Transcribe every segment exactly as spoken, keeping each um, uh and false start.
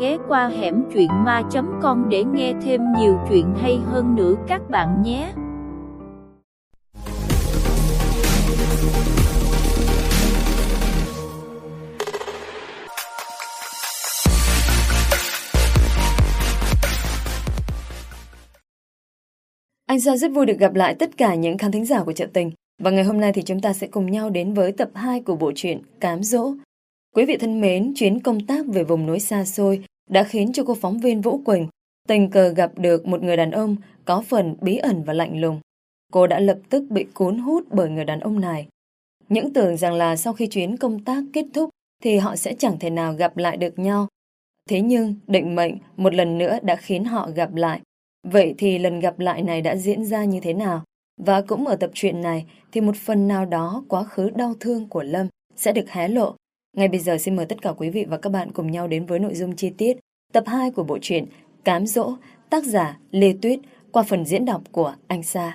ghé qua hẻm truyện ma chấm com để nghe thêm nhiều chuyện hay hơn nữa các bạn nhé. Anh Sa rất vui được gặp lại tất cả những khán thính giả của Chợ Tình. Và ngày hôm nay thì chúng ta sẽ cùng nhau đến với tập hai của bộ truyện Cám Dỗ. Quý vị thân mến, chuyến công tác về vùng núi xa xôi đã khiến cho cô phóng viên Vũ Quỳnh tình cờ gặp được một người đàn ông có phần bí ẩn và lạnh lùng. Cô đã lập tức bị cuốn hút bởi người đàn ông này. Những tưởng rằng là sau khi chuyến công tác kết thúc thì họ sẽ chẳng thể nào gặp lại được nhau. Thế nhưng định mệnh một lần nữa đã khiến họ gặp lại. Vậy thì lần gặp lại này đã diễn ra như thế nào? Và cũng ở tập truyện này thì một phần nào đó quá khứ đau thương của Lâm sẽ được hé lộ. Ngay bây giờ xin mời tất cả quý vị và các bạn cùng nhau đến với nội dung chi tiết tập hai của bộ truyện Cám Dỗ, tác giả Lê Tuyết qua phần diễn đọc của anh Sa.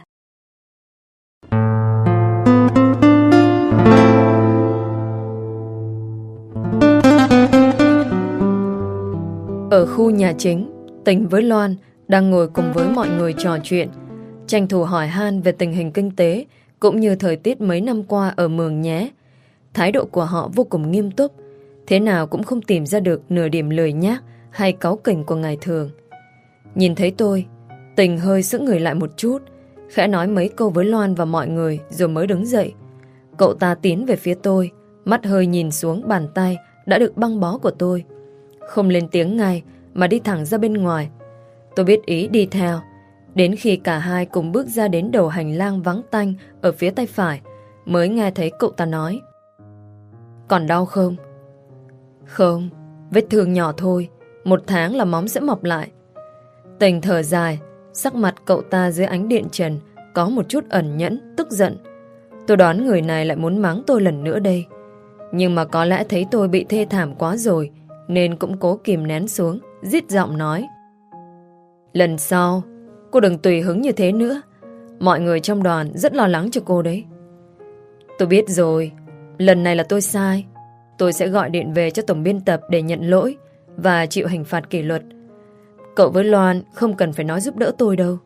Ở khu nhà chính, Tình với Loan đang ngồi cùng với mọi người trò chuyện, tranh thủ hỏi han về tình hình kinh tế cũng như thời tiết mấy năm qua ở Mường Nhé. Thái độ của họ vô cùng nghiêm túc, thế nào cũng không tìm ra được nửa điểm lười nhác hay cáu kỉnh của ngày thường. Nhìn thấy tôi, Tình hơi sững người lại một chút, khẽ nói mấy câu với Loan và mọi người rồi mới đứng dậy. Cậu ta tiến về phía tôi, mắt hơi nhìn xuống bàn tay đã được băng bó của tôi. Không lên tiếng ngay mà đi thẳng ra bên ngoài. Tôi biết ý đi theo. Đến khi cả hai cùng bước ra đến đầu hành lang vắng tanh ở phía tay phải, mới nghe thấy cậu ta nói: "Còn đau không?" "Không, vết thương nhỏ thôi, một tháng là móng sẽ mọc lại." Tình thở dài, sắc mặt cậu ta dưới ánh điện trần có một chút ẩn nhẫn, tức giận. Tôi đoán người này lại muốn mắng tôi lần nữa đây. Nhưng mà có lẽ thấy tôi bị thê thảm quá rồi nên cũng cố kìm nén xuống, rít giọng nói: "Lần sau cô đừng tùy hứng như thế nữa. Mọi người trong đoàn rất lo lắng cho cô đấy." "Tôi biết rồi, lần này là tôi sai. Tôi sẽ gọi điện về cho tổng biên tập để nhận lỗi và chịu hình phạt kỷ luật. Cậu với Loan không cần phải nói giúp đỡ tôi đâu."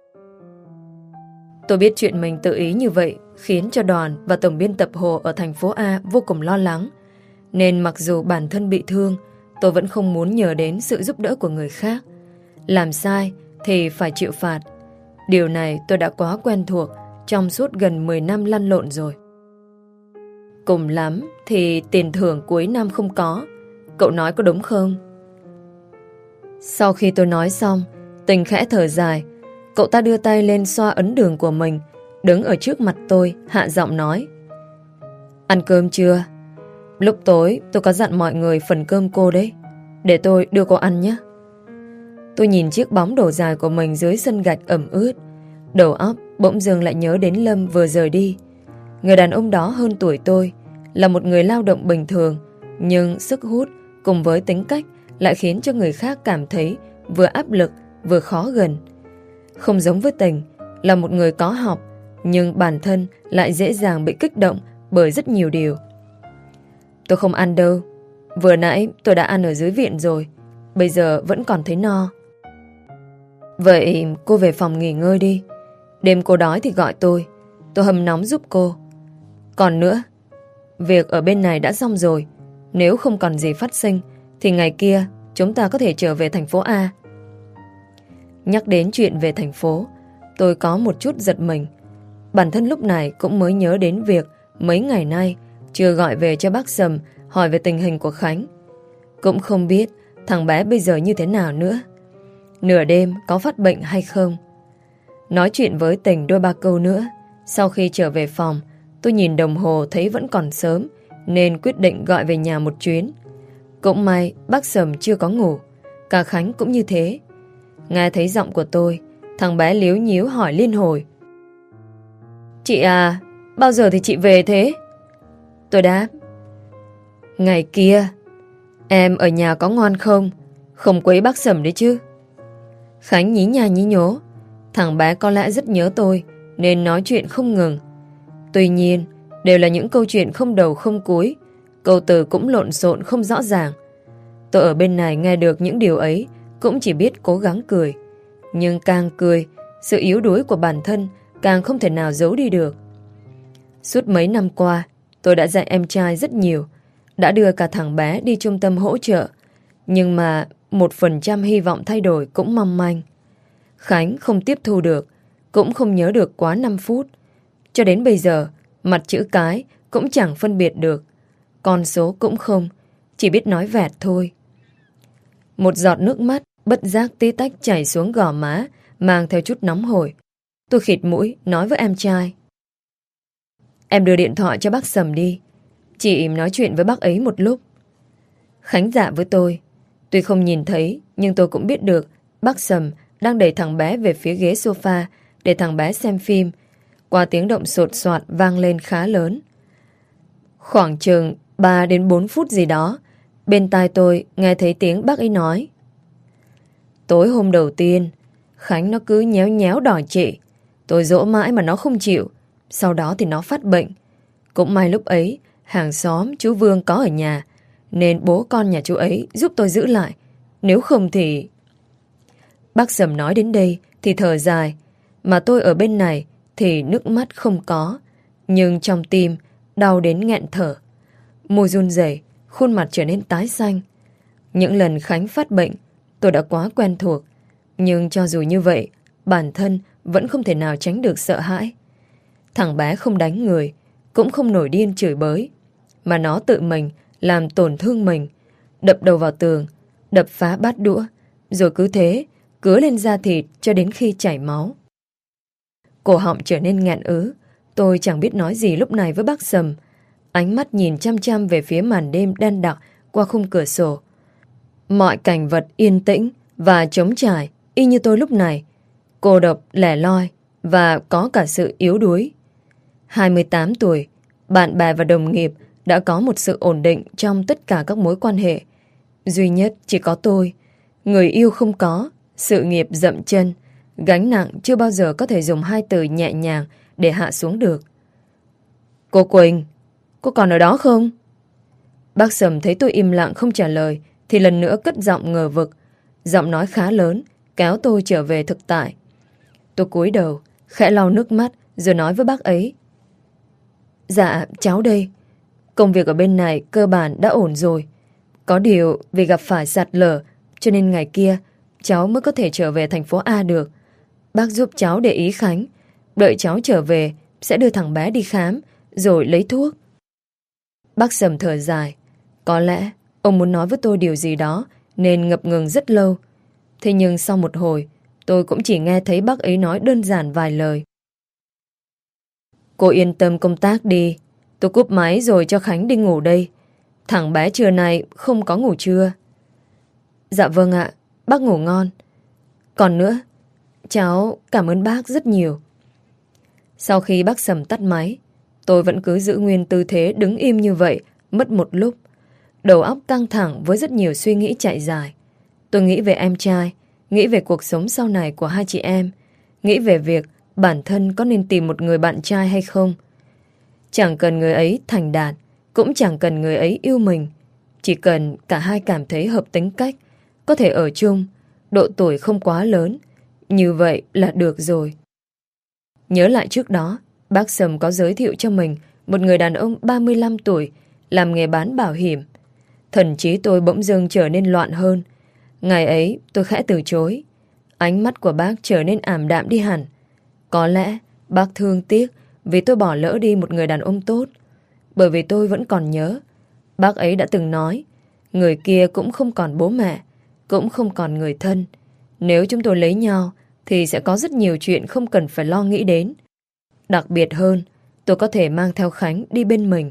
Tôi biết chuyện mình tự ý như vậy khiến cho đoàn và tổng biên tập Hồ ở thành phố A vô cùng lo lắng. Nên mặc dù bản thân bị thương, tôi vẫn không muốn nhờ đến sự giúp đỡ của người khác. Làm sai thì phải chịu phạt. Điều này tôi đã quá quen thuộc trong suốt gần mười năm lăn lộn rồi. Cùng lắm thì tiền thưởng cuối năm không có. Cậu nói có đúng không? Sau khi tôi nói xong, Tình khẽ thở dài. Cậu ta đưa tay lên xoa ấn đường của mình, đứng ở trước mặt tôi, hạ giọng nói: "Ăn cơm chưa? Lúc tối tôi có dặn mọi người phần cơm cô đấy. Để tôi đưa cô ăn nhé." Tôi nhìn chiếc bóng đổ dài của mình dưới sân gạch ẩm ướt. Đầu óc bỗng dưng lại nhớ đến Lâm vừa rời đi. Người đàn ông đó hơn tuổi tôi, là một người lao động bình thường, nhưng sức hút cùng với tính cách lại khiến cho người khác cảm thấy vừa áp lực vừa khó gần. Không giống với Tình, là một người có học, nhưng bản thân lại dễ dàng bị kích động bởi rất nhiều điều. "Tôi không ăn đâu. Vừa nãy tôi đã ăn ở dưới viện rồi. Bây giờ vẫn còn thấy no." "Vậy cô về phòng nghỉ ngơi đi. Đêm cô đói thì gọi tôi, tôi hầm nóng giúp cô. Còn nữa, việc ở bên này đã xong rồi. Nếu không còn gì phát sinh thì ngày kia chúng ta có thể trở về thành phố A." Nhắc đến chuyện về thành phố, tôi có một chút giật mình. Bản thân lúc này cũng mới nhớ đến việc mấy ngày nay chưa gọi về cho bác Sầm hỏi về tình hình của Khánh. Cũng không biết thằng bé bây giờ như thế nào nữa, nửa đêm có phát bệnh hay không. Nói chuyện với Tình đôi ba câu nữa, sau khi trở về phòng, tôi nhìn đồng hồ thấy vẫn còn sớm nên quyết định gọi về nhà một chuyến. Cũng may bác Sầm chưa có ngủ, cả Khánh cũng như thế. Nghe thấy giọng của tôi, thằng bé líu nhíu hỏi liên hồi: "Chị à, bao giờ thì chị về thế?" Tôi đáp: "Ngày kia. Em ở nhà có ngoan không? Không quấy bác Sầm đấy chứ?" Khánh nhí nha nhí nhố. Thằng bé có lẽ rất nhớ tôi nên nói chuyện không ngừng. Tuy nhiên đều là những câu chuyện không đầu không cuối, câu từ cũng lộn xộn không rõ ràng. Tôi ở bên này nghe được những điều ấy cũng chỉ biết cố gắng cười. Nhưng càng cười, sự yếu đuối của bản thân càng không thể nào giấu đi được. Suốt mấy năm qua, tôi đã dạy em trai rất nhiều, đã đưa cả thằng bé đi trung tâm hỗ trợ, nhưng mà một phần trăm hy vọng thay đổi cũng mong manh. Khánh không tiếp thu được, cũng không nhớ được quá năm phút. Cho đến bây giờ, mặt chữ cái cũng chẳng phân biệt được, con số cũng không, chỉ biết nói vẹt thôi. Một giọt nước mắt bất giác tí tách chảy xuống gò má, mang theo chút nóng hổi. Tôi khịt mũi nói với em trai: Em đưa điện thoại cho bác Sầm đi, chị nói chuyện với bác ấy một lúc. Khánh dạ với tôi. Tuy không nhìn thấy, nhưng tôi cũng biết được bác Sầm đang đẩy thằng bé về phía ghế sofa để thằng bé xem phim. Qua tiếng động sột soạt vang lên khá lớn. Khoảng chừng ba đến bốn phút gì đó, bên tai tôi nghe thấy tiếng bác ấy nói: Tối hôm đầu tiên, Khánh nó cứ nhéo nhéo đòi chị. Tôi dỗ mãi mà nó không chịu. Sau đó thì nó phát bệnh. Cũng may lúc ấy hàng xóm chú Vương có ở nhà, nên bố con nhà chú ấy giúp tôi giữ lại. Nếu không thì... Bác Sầm nói đến đây thì thở dài, mà tôi ở bên này thì nước mắt không có, nhưng trong tim đau đến nghẹn thở. Môi run rẩy, khuôn mặt trở nên tái xanh. Những lần Khánh phát bệnh tôi đã quá quen thuộc, nhưng cho dù như vậy, bản thân vẫn không thể nào tránh được sợ hãi. Thằng bé không đánh người, cũng không nổi điên chửi bới, mà nó tự mình làm tổn thương mình, đập đầu vào tường, đập phá bát đũa, rồi cứ thế cứa lên da thịt cho đến khi chảy máu. Cổ họng trở nên nghẹn ứ. Tôi chẳng biết nói gì lúc này với bác Sầm. Ánh mắt nhìn chăm chăm về phía màn đêm đen đặc qua khung cửa sổ. Mọi cảnh vật yên tĩnh và trống trải, y như tôi lúc này, cô độc, lẻ loi và có cả sự yếu đuối. hai mươi tám tuổi, bạn bè và đồng nghiệp đã có một sự ổn định trong tất cả các mối quan hệ. Duy nhất chỉ có tôi, người yêu không có, sự nghiệp dậm chân, gánh nặng chưa bao giờ có thể dùng hai từ nhẹ nhàng để hạ xuống được. Cô Quỳnh, cô còn ở đó không? Bác Sầm thấy tôi im lặng không trả lời thì lần nữa cất giọng ngờ vực. Giọng nói khá lớn, kéo tôi trở về thực tại. Tôi cúi đầu, khẽ lau nước mắt rồi nói với bác ấy: Dạ, cháu đây. Công việc ở bên này cơ bản đã ổn rồi. Có điều vì gặp phải sạt lở, cho nên ngày kia cháu mới có thể trở về thành phố A được. Bác giúp cháu để ý Khánh. Đợi cháu trở về sẽ đưa thằng bé đi khám rồi lấy thuốc. Bác Sầm thở dài. Có lẽ ông muốn nói với tôi điều gì đó nên ngập ngừng rất lâu. Thế nhưng sau một hồi, tôi cũng chỉ nghe thấy bác ấy nói đơn giản vài lời. Cô yên tâm công tác đi. Tôi cúp máy rồi cho Khánh đi ngủ đây. Thằng bé trưa nay không có ngủ trưa. Dạ vâng ạ, bác ngủ ngon. Còn nữa, cháu cảm ơn bác rất nhiều. Sau khi bác Sầm tắt máy, tôi vẫn cứ giữ nguyên tư thế đứng im như vậy mất một lúc. Đầu óc căng thẳng với rất nhiều suy nghĩ chạy dài. Tôi nghĩ về em trai, nghĩ về cuộc sống sau này của hai chị em, nghĩ về việc bản thân có nên tìm một người bạn trai hay không. Chẳng cần người ấy thành đạt, cũng chẳng cần người ấy yêu mình. Chỉ cần cả hai cảm thấy hợp tính cách, có thể ở chung, độ tuổi không quá lớn. Như vậy là được rồi. Nhớ lại trước đó, bác Sầm có giới thiệu cho mình một người đàn ông ba mươi lăm tuổi làm nghề bán bảo hiểm. Thần trí tôi bỗng dưng trở nên loạn hơn. Ngày ấy tôi khẽ từ chối. Ánh mắt của bác trở nên ảm đạm đi hẳn. Có lẽ bác thương tiếc vì tôi bỏ lỡ đi một người đàn ông tốt. Bởi vì tôi vẫn còn nhớ, bác ấy đã từng nói, người kia cũng không còn bố mẹ, cũng không còn người thân. Nếu chúng tôi lấy nhau thì sẽ có rất nhiều chuyện không cần phải lo nghĩ đến. Đặc biệt hơn, tôi có thể mang theo Khánh đi bên mình.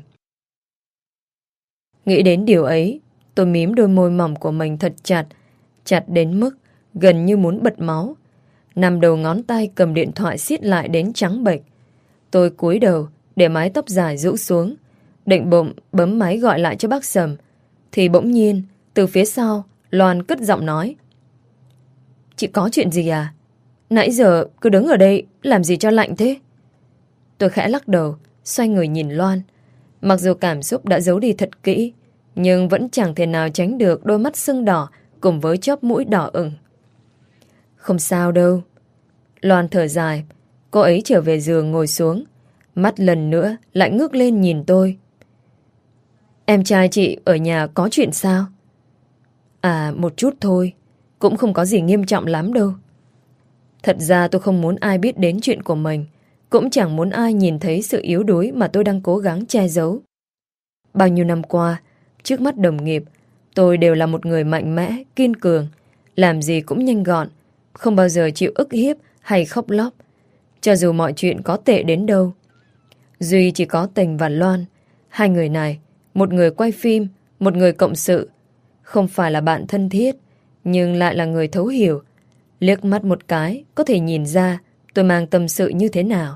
Nghĩ đến điều ấy, tôi mím đôi môi mỏng của mình thật chặt, chặt đến mức gần như muốn bật máu. Nằm đầu ngón tay cầm điện thoại siết lại đến trắng bệch. Tôi cúi đầu để mái tóc dài rũ xuống, định bụng bấm máy gọi lại cho bác Sầm, thì bỗng nhiên từ phía sau Loan cất giọng nói: Chị có chuyện gì à? Nãy giờ cứ đứng ở đây làm gì cho lạnh thế? Tôi khẽ lắc đầu, xoay người nhìn Loan. Mặc dù cảm xúc đã giấu đi thật kỹ, nhưng vẫn chẳng thể nào tránh được đôi mắt sưng đỏ cùng với chóp mũi đỏ ửng. Không sao đâu. Loan thở dài, cô ấy trở về giường ngồi xuống, mắt lần nữa lại ngước lên nhìn tôi. Em trai chị ở nhà có chuyện sao? À, một chút thôi, cũng không có gì nghiêm trọng lắm đâu. Thật ra tôi không muốn ai biết đến chuyện của mình, cũng chẳng muốn ai nhìn thấy sự yếu đuối mà tôi đang cố gắng che giấu. Bao nhiêu năm qua, trước mắt đồng nghiệp, tôi đều là một người mạnh mẽ, kiên cường, làm gì cũng nhanh gọn, không bao giờ chịu ức hiếp hay khóc lóc, cho dù mọi chuyện có tệ đến đâu. Duy chỉ có Tình và Loan, hai người này, một người quay phim, một người cộng sự, không phải là bạn thân thiết, nhưng lại là người thấu hiểu. Liếc mắt một cái, có thể nhìn ra tôi mang tâm sự như thế nào.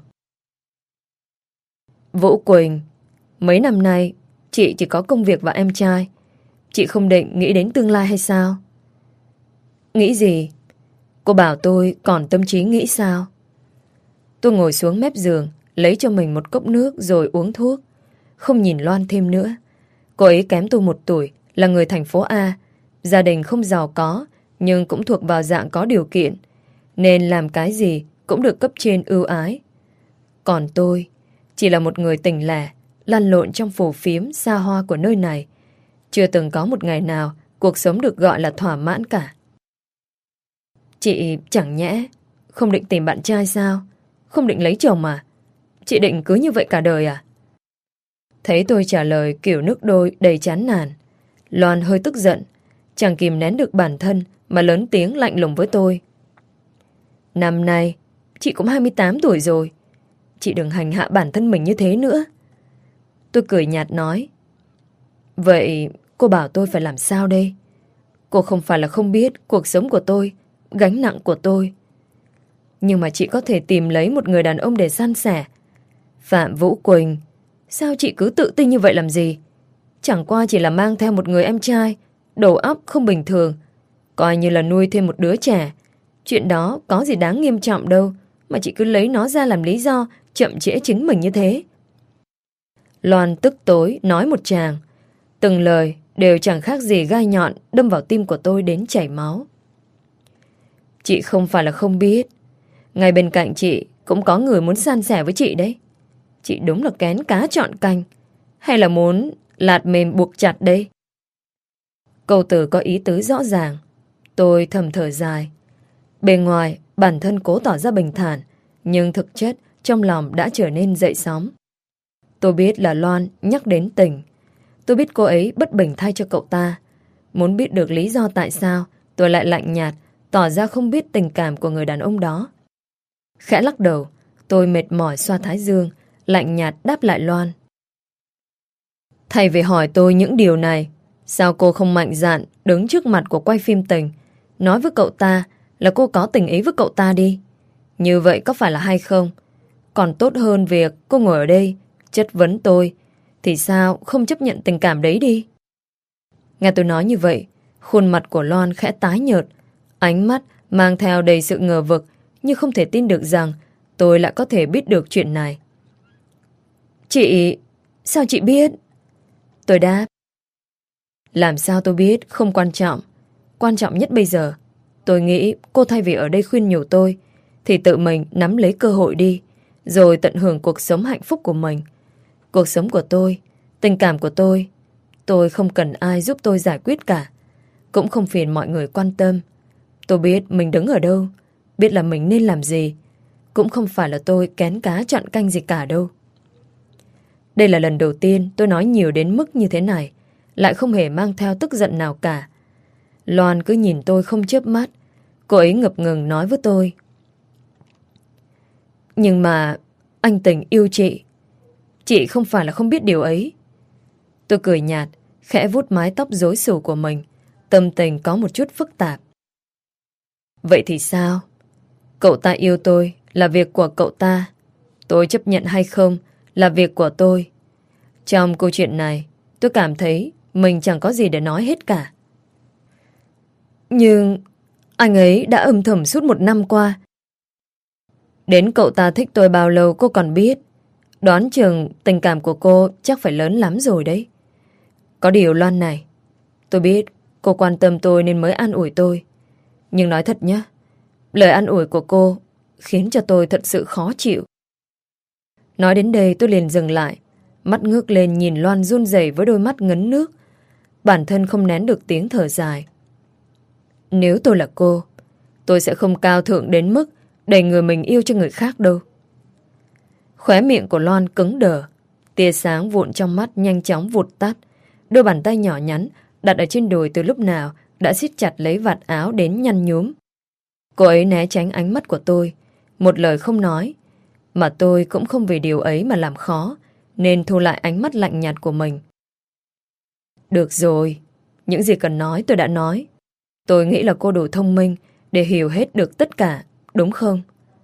Vũ Quỳnh, mấy năm nay, chị chỉ có công việc và em trai. Chị không định nghĩ đến tương lai hay sao? Nghĩ gì? Cô bảo tôi còn tâm trí nghĩ sao? Tôi ngồi xuống mép giường, lấy cho mình một cốc nước rồi uống thuốc. Không nhìn Loan thêm nữa. Cô ấy kém tôi một tuổi, là người thành phố A. Gia đình không giàu có, nhưng cũng thuộc vào dạng có điều kiện, nên làm cái gì cũng được cấp trên ưu ái. Còn tôi chỉ là một người tỉnh lẻ, lăn lộn trong phù phiếm xa hoa của nơi này. Chưa từng có một ngày nào cuộc sống được gọi là thỏa mãn cả. Chị chẳng nhẽ không định tìm bạn trai sao? Không định lấy chồng mà? Chị định cứ như vậy cả đời à? Thấy tôi trả lời kiểu nước đôi đầy chán nản, Loan hơi tức giận, chẳng kìm nén được bản thân mà lớn tiếng lạnh lùng với tôi. Năm nay chị cũng hai mươi tám tuổi rồi, chị đừng hành hạ bản thân mình như thế nữa. Tôi cười nhạt nói, vậy cô bảo tôi phải làm sao đây? Cô không phải là không biết cuộc sống của tôi, gánh nặng của tôi. Nhưng mà chị có thể tìm lấy một người đàn ông để san sẻ. Phạm Vũ Quỳnh, sao chị cứ tự tin như vậy làm gì? Chẳng qua chỉ là mang theo một người em trai, đầu óc không bình thường, coi như là nuôi thêm một đứa trẻ. Chuyện đó có gì đáng nghiêm trọng đâu mà chị cứ lấy nó ra làm lý do chậm trễ chính mình như thế. Loan tức tối nói một tràng, từng lời đều chẳng khác gì gai nhọn đâm vào tim của tôi đến chảy máu. Chị không phải là không biết, ngay bên cạnh chị cũng có người muốn san sẻ với chị đấy. Chị đúng là kén cá chọn canh, hay là muốn lạt mềm buộc chặt đây? Câu từ có ý tứ rõ ràng. Tôi thầm thở dài. Bề ngoài bản thân cố tỏ ra bình thản, nhưng thực chất trong lòng đã trở nên dậy sóng. Tôi biết là Loan nhắc đến Tình. Tôi biết cô ấy bất bình thay cho cậu ta. Muốn biết được lý do tại sao tôi lại lạnh nhạt, tỏ ra không biết tình cảm của người đàn ông đó. Khẽ lắc đầu, tôi mệt mỏi xoa thái dương, lạnh nhạt đáp lại Loan. Thay vì hỏi tôi những điều này, sao cô không mạnh dạn đứng trước mặt của quay phim Tình, nói với cậu ta là cô có tình ý với cậu ta đi? Như vậy có phải là hay không? Còn tốt hơn việc cô ngồi ở đây chất vấn tôi, thì sao không chấp nhận tình cảm đấy đi? Nghe tôi nói như vậy, khuôn mặt của Loan khẽ tái nhợt, ánh mắt mang theo đầy sự ngờ vực, như không thể tin được rằng tôi lại có thể biết được chuyện này. Chị... sao chị biết? Tôi đáp. Làm sao tôi biết không quan trọng. Quan trọng nhất bây giờ, tôi nghĩ cô thay vì ở đây khuyên nhủ tôi, thì tự mình nắm lấy cơ hội đi, rồi tận hưởng cuộc sống hạnh phúc của mình. Cuộc sống của tôi, tình cảm của tôi, tôi không cần ai giúp tôi giải quyết cả, cũng không phiền mọi người quan tâm. Tôi biết mình đứng ở đâu, biết là mình nên làm gì. Cũng không phải là tôi kén cá chọn canh gì cả đâu. Đây là lần đầu tiên tôi nói nhiều đến mức như thế này, lại không hề mang theo tức giận nào cả. Loan cứ nhìn tôi không chớp mắt. Cô ấy ngập ngừng nói với tôi. Nhưng mà anh Tình yêu chị. Chị không phải là không biết điều ấy. Tôi cười nhạt, khẽ vuốt mái tóc rối xù của mình. Tâm tình có một chút phức tạp. Vậy thì sao? Cậu ta yêu tôi là việc của cậu ta. Tôi chấp nhận hay không là việc của tôi. Trong câu chuyện này, tôi cảm thấy mình chẳng có gì để nói hết cả. Nhưng anh ấy đã âm thầm suốt một năm qua. Đến cậu ta thích tôi bao lâu cô còn biết. Đoán chừng tình cảm của cô chắc phải lớn lắm rồi đấy. Có điều Loan này, tôi biết cô quan tâm tôi nên mới an ủi tôi. Nhưng nói thật nhé, lời an ủi của cô khiến cho tôi thật sự khó chịu. Nói đến đây tôi liền dừng lại, mắt ngước lên nhìn Loan run rẩy với đôi mắt ngấn nước. Bản thân không nén được tiếng thở dài. Nếu tôi là cô, tôi sẽ không cao thượng đến mức đẩy người mình yêu cho người khác đâu. Khóe miệng của Loan cứng đờ, tia sáng vụn trong mắt nhanh chóng vụt tắt. Đôi bàn tay nhỏ nhắn đặt ở trên đùi từ lúc nào đã siết chặt lấy vạt áo đến nhăn nhúm. Cô ấy né tránh ánh mắt của tôi, một lời không nói. Mà tôi cũng không vì điều ấy mà làm khó, nên thu lại ánh mắt lạnh nhạt của mình. Được rồi, những gì cần nói tôi đã nói. Tôi nghĩ là cô đủ thông minh để hiểu hết được tất cả, đúng không?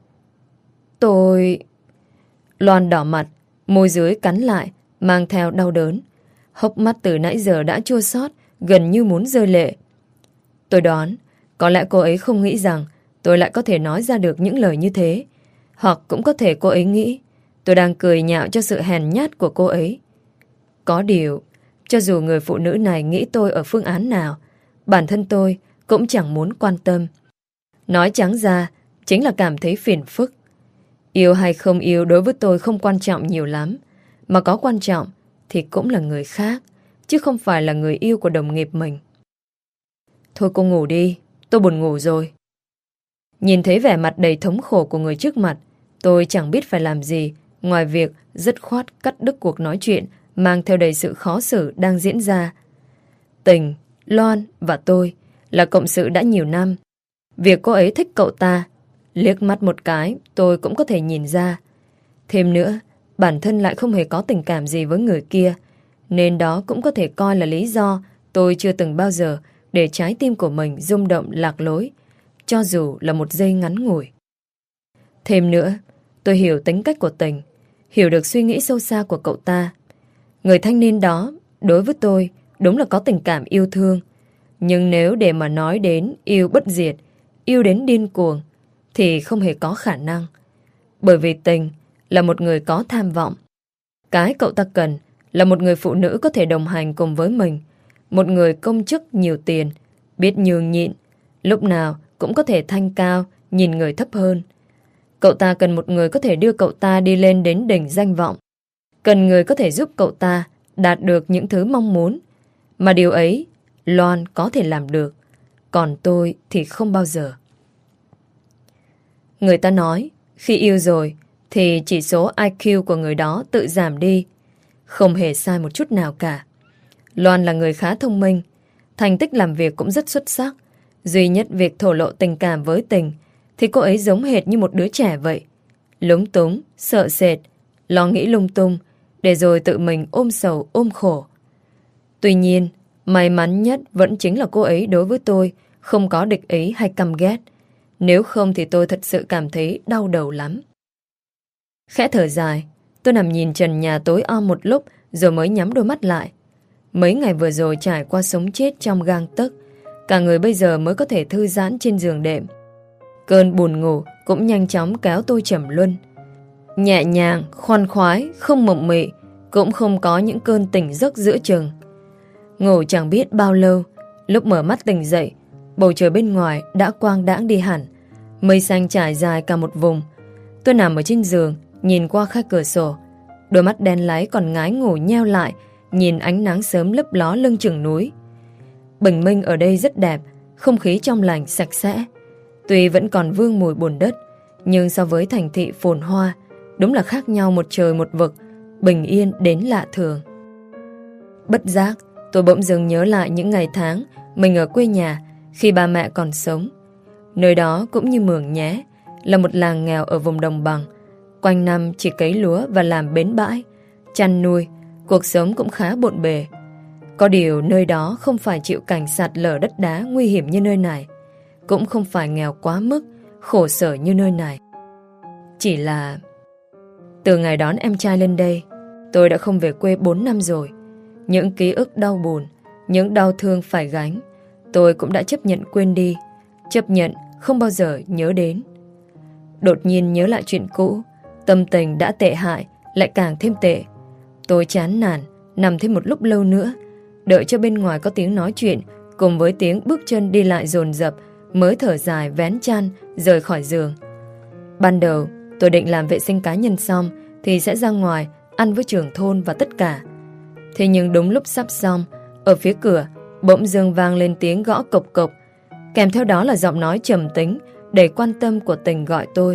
Tôi... Loan đỏ mặt, môi dưới cắn lại, mang theo đau đớn. Hốc mắt từ nãy giờ đã chua xót, gần như muốn rơi lệ. Tôi đoán, có lẽ cô ấy không nghĩ rằng tôi lại có thể nói ra được những lời như thế. Hoặc cũng có thể cô ấy nghĩ tôi đang cười nhạo cho sự hèn nhát của cô ấy. Có điều, cho dù người phụ nữ này nghĩ tôi ở phương án nào, bản thân tôi cũng chẳng muốn quan tâm. Nói trắng ra, chính là cảm thấy phiền phức. Yêu hay không yêu đối với tôi không quan trọng nhiều lắm. Mà có quan trọng thì cũng là người khác, chứ không phải là người yêu của đồng nghiệp mình. Thôi cô ngủ đi, tôi buồn ngủ rồi. Nhìn thấy vẻ mặt đầy thống khổ của người trước mặt, tôi chẳng biết phải làm gì ngoài việc dứt khoát cắt đứt cuộc nói chuyện mang theo đầy sự khó xử đang diễn ra. Tình, Loan và tôi là cộng sự đã nhiều năm. Việc cô ấy thích cậu ta, liếc mắt một cái tôi cũng có thể nhìn ra. Thêm nữa, bản thân lại không hề có tình cảm gì với người kia, nên đó cũng có thể coi là lý do tôi chưa từng bao giờ để trái tim của mình rung động lạc lối, cho dù là một giây ngắn ngủi. Thêm nữa, tôi hiểu tính cách của Tình, hiểu được suy nghĩ sâu xa của cậu ta. Người thanh niên đó, đối với tôi, đúng là có tình cảm yêu thương. Nhưng nếu để mà nói đến yêu bất diệt, yêu đến điên cuồng, thì không hề có khả năng. Bởi vì Tình là một người có tham vọng. Cái cậu ta cần là một người phụ nữ có thể đồng hành cùng với mình. Một người công chức nhiều tiền, biết nhường nhịn, lúc nào cũng có thể thanh cao, nhìn người thấp hơn. Cậu ta cần một người có thể đưa cậu ta đi lên đến đỉnh danh vọng. Cần người có thể giúp cậu ta đạt được những thứ mong muốn. Mà điều ấy, Loan có thể làm được. Còn tôi thì không bao giờ. Người ta nói, khi yêu rồi, thì chỉ số i kiu của người đó tự giảm đi. Không hề sai một chút nào cả. Loan là người khá thông minh, thành tích làm việc cũng rất xuất sắc. Duy nhất việc thổ lộ tình cảm với Tình thì cô ấy giống hệt như một đứa trẻ vậy. Lúng túng, sợ sệt, lo nghĩ lung tung, để rồi tự mình ôm sầu ôm khổ. Tuy nhiên, may mắn nhất vẫn chính là cô ấy đối với tôi không có địch ý hay căm ghét. Nếu không thì tôi thật sự cảm thấy đau đầu lắm. Khẽ thở dài, tôi nằm nhìn trần nhà tối om một lúc rồi mới nhắm đôi mắt lại. Mấy ngày vừa rồi trải qua sống chết trong gang tấc, cả người bây giờ mới có thể thư giãn trên giường đệm. Cơn buồn ngủ cũng nhanh chóng kéo tôi trầm luân. Nhẹ nhàng, khoan khoái, không mộng mị, cũng không có những cơn tỉnh giấc giữa chừng. Ngủ chẳng biết bao lâu, lúc mở mắt tỉnh dậy, bầu trời bên ngoài đã quang đãng đi hẳn. Mây xanh trải dài cả một vùng. Tôi nằm ở trên giường, nhìn qua khe cửa sổ. Đôi mắt đen láy còn ngái ngủ nheo lại, nhìn ánh nắng sớm lấp ló lưng chừng núi. Bình minh ở đây rất đẹp, không khí trong lành sạch sẽ. Tuy vẫn còn vương mùi bùn đất, nhưng so với thành thị phồn hoa, đúng là khác nhau một trời một vực, bình yên đến lạ thường. Bất giác, tôi bỗng dưng nhớ lại những ngày tháng mình ở quê nhà khi ba mẹ còn sống. Nơi đó cũng như Mường Nhé, là một làng nghèo ở vùng đồng bằng. Quanh năm chỉ cấy lúa và làm bến bãi, chăn nuôi, cuộc sống cũng khá bộn bề. Có điều nơi đó không phải chịu cảnh sạt lở đất đá nguy hiểm như nơi này, cũng không phải nghèo quá mức, khổ sở như nơi này. Chỉ là từ ngày đón em trai lên đây, tôi đã không về quê bốn năm rồi. Những ký ức đau buồn, những đau thương phải gánh, tôi cũng đã chấp nhận quên đi, chấp nhận không bao giờ nhớ đến. Đột nhiên nhớ lại chuyện cũ, tâm tình đã tệ hại lại càng thêm tệ. Tôi chán nản, nằm thêm một lúc lâu nữa, đợi cho bên ngoài có tiếng nói chuyện cùng với tiếng bước chân đi lại dồn dập mới thở dài vén chăn rời khỏi giường. Ban đầu tôi định làm vệ sinh cá nhân xong thì sẽ ra ngoài ăn với trưởng thôn và tất cả. Thế nhưng đúng lúc sắp xong, ở phía cửa bỗng dưng vang lên tiếng gõ cộc cộc, kèm theo đó là giọng nói trầm tính đầy quan tâm của Tình gọi tôi.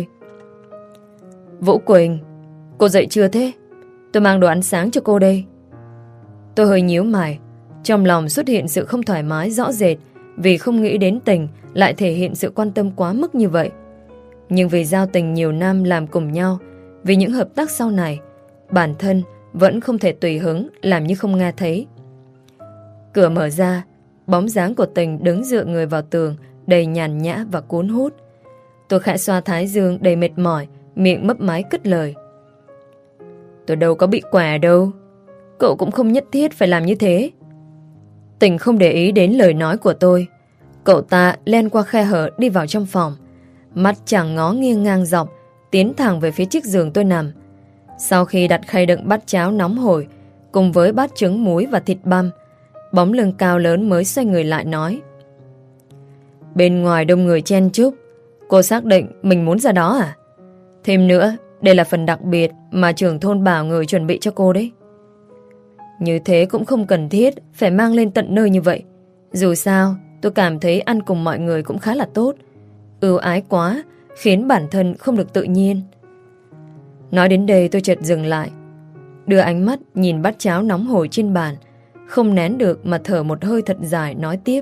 Vũ Quỳnh, cô dậy chưa thế? Tôi mang đồ ăn sáng cho cô đây. Tôi hơi nhíu mày, trong lòng xuất hiện sự không thoải mái rõ rệt vì không nghĩ đến Tình lại thể hiện sự quan tâm quá mức như vậy. Nhưng vì giao tình nhiều năm làm cùng nhau, vì những hợp tác sau này, bản thân vẫn không thể tùy hứng làm như không nghe thấy. Cửa mở ra, bóng dáng của Tình đứng dựa người vào tường đầy nhàn nhã và cuốn hút. Tôi khẽ xoa thái dương đầy mệt mỏi, miệng mấp máy cất lời. Tôi đâu có bị què đâu, cậu cũng không nhất thiết phải làm như thế. Tình không để ý đến lời nói của tôi. Cậu ta len qua khe hở đi vào trong phòng, mắt chẳng ngó nghiêng ngang dọc, tiến thẳng về phía chiếc giường tôi nằm. Sau khi đặt khay đựng bát cháo nóng hổi cùng với bát trứng muối và thịt băm, bóng lưng cao lớn mới xoay người lại nói. Bên ngoài đông người chen chúc, cô xác định mình muốn ra đó à? Thêm nữa, đây là phần đặc biệt mà trưởng thôn bảo người chuẩn bị cho cô đấy. Như thế cũng không cần thiết phải mang lên tận nơi như vậy. Dù sao, tôi cảm thấy ăn cùng mọi người cũng khá là tốt. Ưu ái quá, khiến bản thân không được tự nhiên. Nói đến đây tôi chợt dừng lại, đưa ánh mắt nhìn bát cháo nóng hổi trên bàn, không nén được mà thở một hơi thật dài nói tiếp.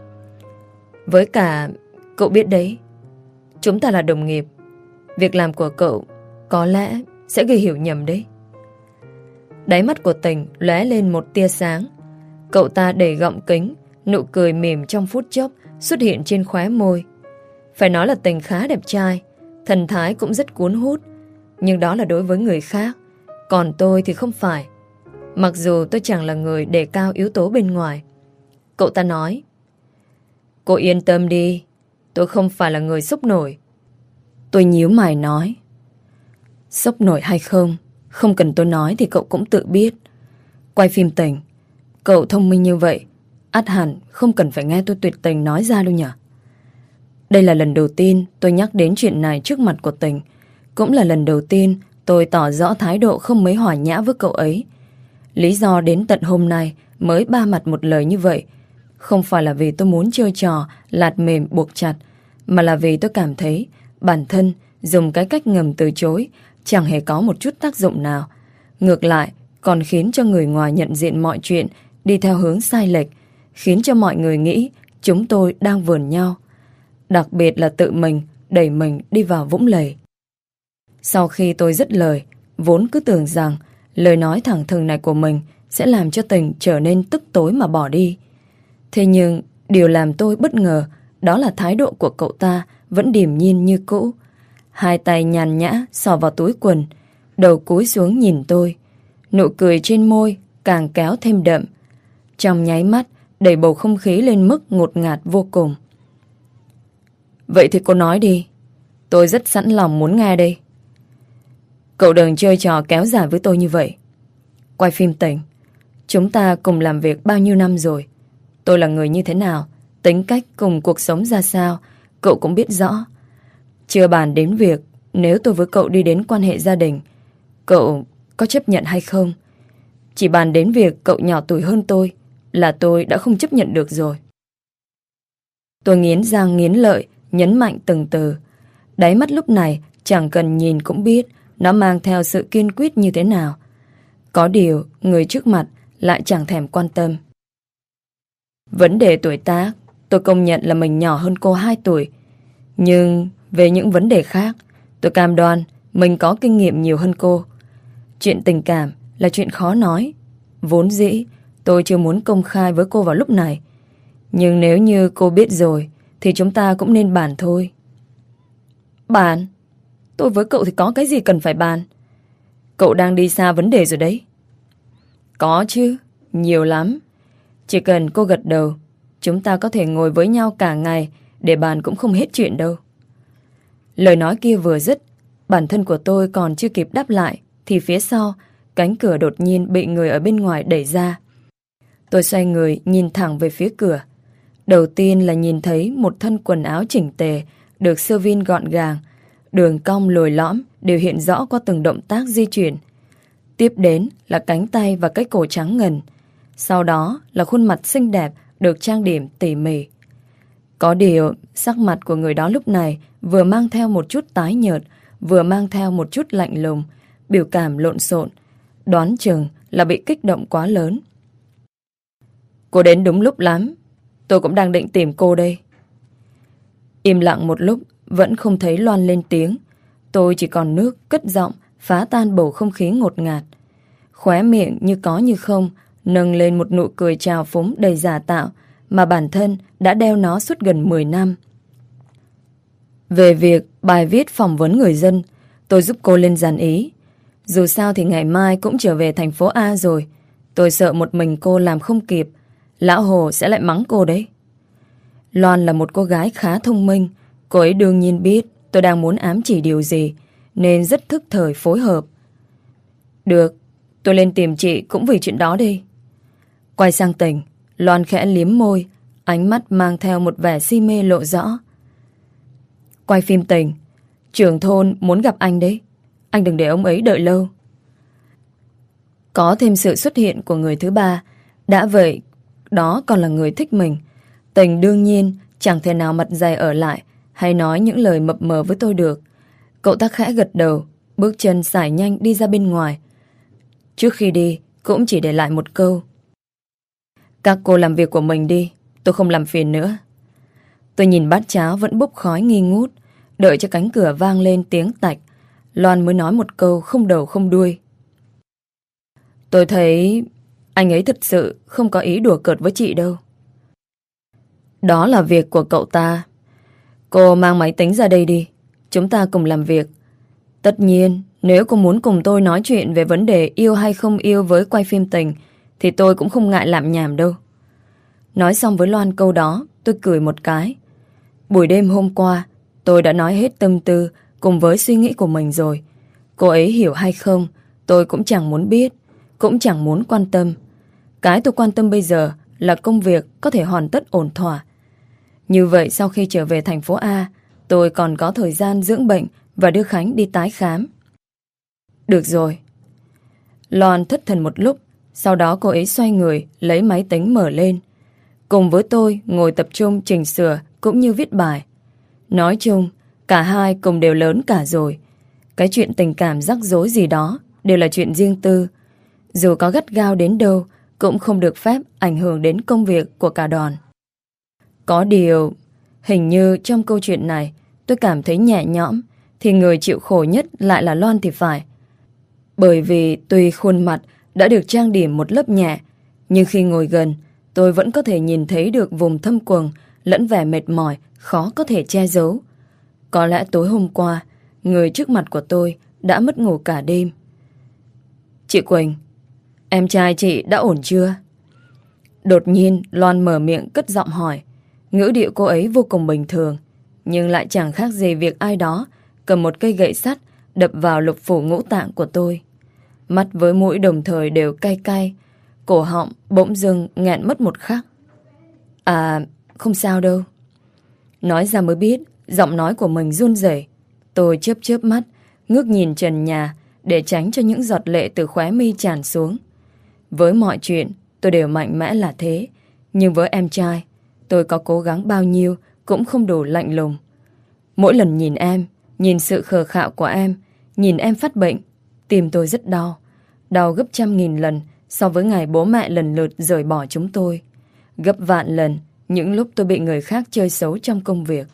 Với cả, cậu biết đấy, chúng ta là đồng nghiệp. Việc làm của cậu có lẽ sẽ gây hiểu nhầm đấy. Đáy mắt của Tình lóe lên một tia sáng. Cậu ta đầy gọng kính, nụ cười mỉm trong phút chốc xuất hiện trên khóe môi. Phải nói là Tình khá đẹp trai, thần thái cũng rất cuốn hút. Nhưng đó là đối với người khác, còn tôi thì không phải. Mặc dù tôi chẳng là người đề cao yếu tố bên ngoài. Cậu ta nói, cô yên tâm đi, tôi không phải là người sốc nổi. Tôi nhíu mày nói, sốc nổi hay không, không cần tôi nói thì cậu cũng tự biết. Quay phim Tình, cậu thông minh như vậy, ắt hẳn không cần phải nghe tôi tuyệt tình nói ra đâu nhỉ. Đây là lần đầu tiên tôi nhắc đến chuyện này trước mặt của Tình, cũng là lần đầu tiên tôi tỏ rõ thái độ không mấy hòa nhã với cậu ấy. Lý do đến tận hôm nay mới ba mặt một lời như vậy không phải là vì tôi muốn chơi trò lạt mềm buộc chặt, mà là vì tôi cảm thấy bản thân dùng cái cách ngầm từ chối chẳng hề có một chút tác dụng nào. Ngược lại còn khiến cho người ngoài nhận diện mọi chuyện đi theo hướng sai lệch, khiến cho mọi người nghĩ chúng tôi đang vờn nhau, đặc biệt là tự mình đẩy mình đi vào vũng lầy. Sau khi tôi dứt lời, vốn cứ tưởng rằng lời nói thẳng thừng này của mình sẽ làm cho Tình trở nên tức tối mà bỏ đi. Thế nhưng điều làm tôi bất ngờ đó là thái độ của cậu ta vẫn điềm nhiên như cũ. Hai tay nhàn nhã xò vào túi quần, đầu cúi xuống nhìn tôi. Nụ cười trên môi càng kéo thêm đậm. Trong nháy mắt đẩy bầu không khí lên mức ngột ngạt vô cùng. Vậy thì cô nói đi, tôi rất sẵn lòng muốn nghe đây. Cậu đừng chơi trò kéo dài với tôi như vậy. Quay phim Tình, chúng ta cùng làm việc bao nhiêu năm rồi. Tôi là người như thế nào, tính cách cùng cuộc sống ra sao, cậu cũng biết rõ. Chưa bàn đến việc nếu tôi với cậu đi đến quan hệ gia đình, cậu có chấp nhận hay không. Chỉ bàn đến việc cậu nhỏ tuổi hơn tôi là tôi đã không chấp nhận được rồi. Tôi nghiến răng nghiến lợi, nhấn mạnh từng từ. Đáy mắt lúc này chẳng cần nhìn cũng biết nó mang theo sự kiên quyết như thế nào. Có điều người trước mặt lại chẳng thèm quan tâm. Vấn đề tuổi tác, tôi công nhận là mình nhỏ hơn cô hai tuổi. Nhưng về những vấn đề khác, tôi cam đoan mình có kinh nghiệm nhiều hơn cô. Chuyện tình cảm là chuyện khó nói. Vốn dĩ tôi chưa muốn công khai với cô vào lúc này. Nhưng nếu như cô biết rồi thì chúng ta cũng nên bàn thôi. Bàn? Tôi với cậu thì có cái gì cần phải bàn? Cậu đang đi xa vấn đề rồi đấy. Có chứ, nhiều lắm. Chỉ cần cô gật đầu, chúng ta có thể ngồi với nhau cả ngày để bàn cũng không hết chuyện đâu. Lời nói kia vừa dứt, bản thân của tôi còn chưa kịp đáp lại thì phía sau, cánh cửa đột nhiên bị người ở bên ngoài đẩy ra. Tôi xoay người nhìn thẳng về phía cửa. Đầu tiên là nhìn thấy một thân quần áo chỉnh tề, được sơ vin gọn gàng, đường cong lồi lõm đều hiện rõ qua từng động tác di chuyển. Tiếp đến là cánh tay và cái cổ trắng ngần. Sau đó là khuôn mặt xinh đẹp được trang điểm tỉ mỉ. Có điều, sắc mặt của người đó lúc này vừa mang theo một chút tái nhợt, vừa mang theo một chút lạnh lùng, biểu cảm lộn xộn, đoán chừng là bị kích động quá lớn. Cô đến đúng lúc lắm, tôi cũng đang định tìm cô đây. Im lặng một lúc, vẫn không thấy Loan lên tiếng. Tôi chỉ còn nước cất giọng, phá tan bầu không khí ngột ngạt. Khóe miệng như có như không, nâng lên một nụ cười trào phúng đầy giả tạo, mà bản thân đã đeo nó suốt gần mười năm. Về việc bài viết phỏng vấn người dân, tôi giúp cô lên dàn ý. Dù sao thì ngày mai cũng trở về thành phố A rồi. Tôi sợ một mình cô làm không kịp, Lão Hồ sẽ lại mắng cô đấy. Loan là một cô gái khá thông minh. Cô ấy đương nhiên biết tôi đang muốn ám chỉ điều gì, nên rất thức thời phối hợp. Được, tôi lên tìm chị cũng vì chuyện đó đi. Quay sang Tình, Loan khẽ liếm môi, ánh mắt mang theo một vẻ si mê lộ rõ. Quay phim Tình, trưởng thôn muốn gặp anh đấy. Anh đừng để ông ấy đợi lâu. Có thêm sự xuất hiện của người thứ ba. Đã vậy, đó còn là người thích mình. Tình đương nhiên chẳng thể nào mặt dày ở lại hay nói những lời mập mờ với tôi được. Cậu ta khẽ gật đầu, bước chân sải nhanh đi ra bên ngoài. Trước khi đi, cũng chỉ để lại một câu. Các cô làm việc của mình đi, tôi không làm phiền nữa. Tôi nhìn bát cháo vẫn bốc khói nghi ngút, đợi cho cánh cửa vang lên tiếng tạch. Loan mới nói một câu không đầu không đuôi. Tôi thấy anh ấy thật sự không có ý đùa cợt với chị đâu. Đó là việc của cậu ta. Cô mang máy tính ra đây đi, chúng ta cùng làm việc. Tất nhiên, nếu cô muốn cùng tôi nói chuyện về vấn đề yêu hay không yêu với quay phim Tình, thì tôi cũng không ngại lạm nhảm đâu. Nói xong với Loan câu đó, tôi cười một cái. Buổi đêm hôm qua, tôi đã nói hết tâm tư cùng với suy nghĩ của mình rồi. Cô ấy hiểu hay không, tôi cũng chẳng muốn biết, cũng chẳng muốn quan tâm. Cái tôi quan tâm bây giờ là công việc có thể hoàn tất ổn thỏa. Như vậy sau khi trở về thành phố A, tôi còn có thời gian dưỡng bệnh và đưa Khánh đi tái khám. Được rồi. Loan thất thần một lúc, sau đó cô ấy xoay người, lấy máy tính mở lên. Cùng với tôi ngồi tập trung chỉnh sửa cũng như viết bài. Nói chung, cả hai cùng đều lớn cả rồi. Cái chuyện tình cảm rắc rối gì đó đều là chuyện riêng tư. Dù có gắt gao đến đâu, cũng không được phép ảnh hưởng đến công việc của cả đoàn. Có điều, hình như trong câu chuyện này tôi cảm thấy nhẹ nhõm, thì người chịu khổ nhất lại là Loan thì phải. Bởi vì tuy khuôn mặt đã được trang điểm một lớp nhẹ, nhưng khi ngồi gần, tôi vẫn có thể nhìn thấy được vùng thâm quầng lẫn vẻ mệt mỏi khó có thể che giấu. Có lẽ tối hôm qua, người trước mặt của tôi đã mất ngủ cả đêm. Chị Quỳnh, em trai chị đã ổn chưa? Đột nhiên Loan mở miệng cất giọng hỏi. Ngữ điệu cô ấy vô cùng bình thường, nhưng lại chẳng khác gì việc ai đó cầm một cây gậy sắt đập vào lục phủ ngũ tạng của tôi. Mắt với mũi đồng thời đều cay cay, cổ họng bỗng dưng nghẹn mất một khắc. À, không sao đâu. Nói ra mới biết, giọng nói của mình run rẩy. Tôi chớp chớp mắt, ngước nhìn trần nhà để tránh cho những giọt lệ từ khóe mi tràn xuống. Với mọi chuyện, tôi đều mạnh mẽ là thế, nhưng với em trai, tôi có cố gắng bao nhiêu cũng không đủ lạnh lùng. Mỗi lần nhìn em, nhìn sự khờ khạo của em, nhìn em phát bệnh, tim tôi rất đau. Đau gấp trăm nghìn lần so với ngày bố mẹ lần lượt rời bỏ chúng tôi. Gấp vạn lần những lúc tôi bị người khác chơi xấu trong công việc.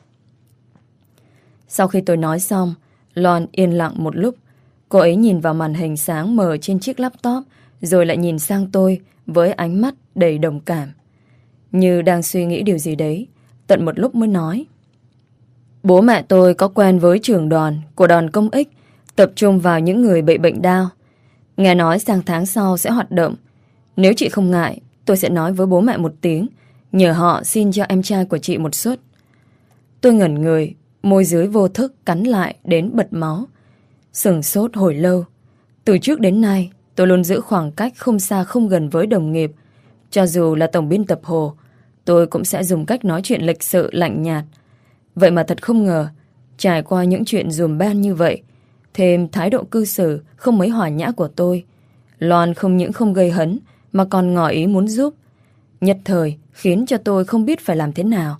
Sau khi tôi nói xong, Loan yên lặng một lúc. Cô ấy nhìn vào màn hình sáng mờ trên chiếc laptop, rồi lại nhìn sang tôi với ánh mắt đầy đồng cảm, như đang suy nghĩ điều gì đấy. Tận một lúc mới nói. Bố mẹ tôi có quen với trưởng đoàn của đoàn công ích, tập trung vào những người bị bệnh đau. Nghe nói sang tháng sau sẽ hoạt động. Nếu chị không ngại, tôi sẽ nói với bố mẹ một tiếng, nhờ họ xin cho em trai của chị một suất. Tôi ngẩn người, môi dưới vô thức cắn lại đến bật máu. Sửng sốt hồi lâu. Từ trước đến nay, tôi luôn giữ khoảng cách không xa không gần với đồng nghiệp. Cho dù là tổng biên tập Hồ, tôi cũng sẽ dùng cách nói chuyện lịch sự lạnh nhạt. Vậy mà thật không ngờ, trải qua những chuyện dùm ben như vậy, thêm thái độ cư xử không mấy hòa nhã của tôi, Loan không những không gây hấn mà còn ngỏ ý muốn giúp. Nhất thời khiến cho tôi không biết phải làm thế nào.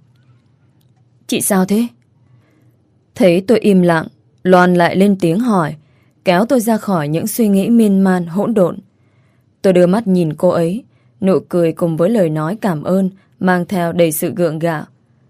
Chị sao thế? Thấy tôi im lặng, Loan lại lên tiếng hỏi, kéo tôi ra khỏi những suy nghĩ miên man hỗn độn. Tôi đưa mắt nhìn cô ấy, nụ cười cùng với lời nói cảm ơn mang theo đầy sự gượng gạo.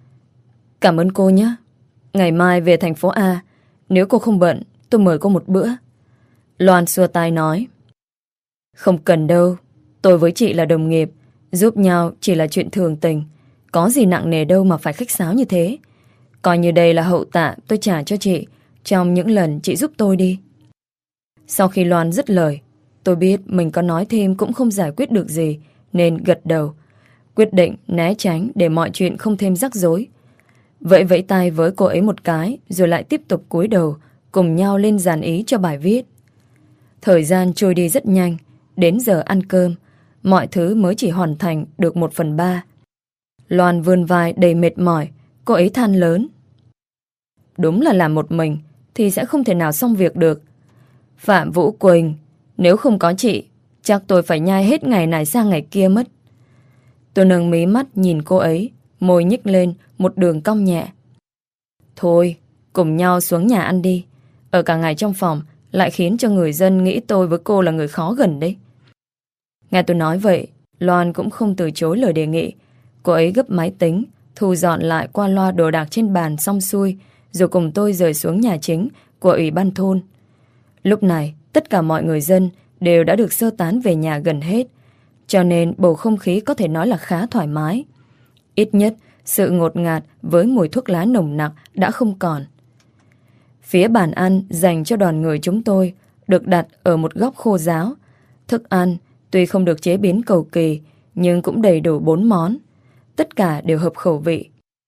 Cảm ơn cô nhé. Ngày mai về thành phố A, nếu cô không bận, tôi mời cô một bữa. Loan xua tay nói, không cần đâu, tôi với chị là đồng nghiệp, giúp nhau chỉ là chuyện thường tình, có gì nặng nề đâu mà phải khách sáo như thế. Coi như đây là hậu tạ tôi trả cho chị trong những lần chị giúp tôi đi. Sau khi Loan dứt lời, tôi biết mình có nói thêm cũng không giải quyết được gì, nên gật đầu, quyết định né tránh để mọi chuyện không thêm rắc rối. Vẫy vẫy tay với cô ấy một cái, rồi lại tiếp tục cúi đầu, cùng nhau lên dàn ý cho bài viết. Thời gian trôi đi rất nhanh, đến giờ ăn cơm, mọi thứ mới chỉ hoàn thành được một phần ba. Loan vươn vai đầy mệt mỏi, cô ấy than lớn. Đúng là làm một mình thì sẽ không thể nào xong việc được. Phạm Vũ Quỳnh, nếu không có chị, chắc tôi phải nhai hết ngày này sang ngày kia mất. Tôi nâng mí mắt nhìn cô ấy, môi nhếch lên một đường cong nhẹ. Thôi, cùng nhau xuống nhà ăn đi. Ở cả ngày trong phòng lại khiến cho người dân nghĩ tôi với cô là người khó gần đấy. Nghe tôi nói vậy, Loan cũng không từ chối lời đề nghị. Cô ấy gấp máy tính, thu dọn lại qua loa đồ đạc trên bàn xong xuôi, rồi cùng tôi rời xuống nhà chính của Ủy ban thôn. Lúc này, tất cả mọi người dân đều đã được sơ tán về nhà gần hết, cho nên bầu không khí có thể nói là khá thoải mái. Ít nhất, sự ngột ngạt với mùi thuốc lá nồng nặc đã không còn. Phía bàn ăn dành cho đoàn người chúng tôi được đặt ở một góc khô ráo. Thức ăn tuy không được chế biến cầu kỳ, nhưng cũng đầy đủ bốn món. Tất cả đều hợp khẩu vị.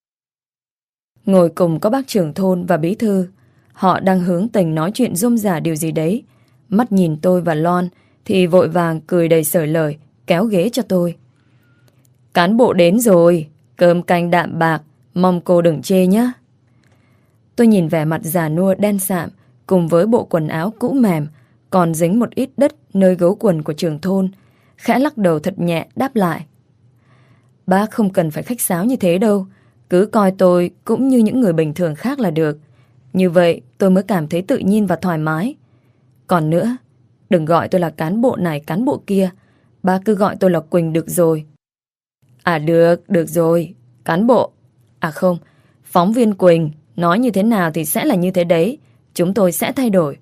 Ngồi cùng có bác trưởng thôn và bí thư. Họ đang hướng tình nói chuyện rôm rả điều gì đấy. Mắt nhìn tôi và Loan thì vội vàng cười đầy sởi lời, kéo ghế cho tôi. Cán bộ đến rồi, cơm canh đạm bạc, mong cô đừng chê nhé. Tôi nhìn vẻ mặt già nua đen sạm cùng với bộ quần áo cũ mềm, còn dính một ít đất nơi gấu quần của trưởng thôn, khẽ lắc đầu thật nhẹ đáp lại. Bác không cần phải khách sáo như thế đâu, cứ coi tôi cũng như những người bình thường khác là được. Như vậy tôi mới cảm thấy tự nhiên và thoải mái. Còn nữa, đừng gọi tôi là cán bộ này cán bộ kia, bác cứ gọi tôi là Quỳnh được rồi. À được, được rồi, cán bộ. À không, phóng viên Quỳnh, nói như thế nào thì sẽ là như thế đấy, chúng tôi sẽ thay đổi.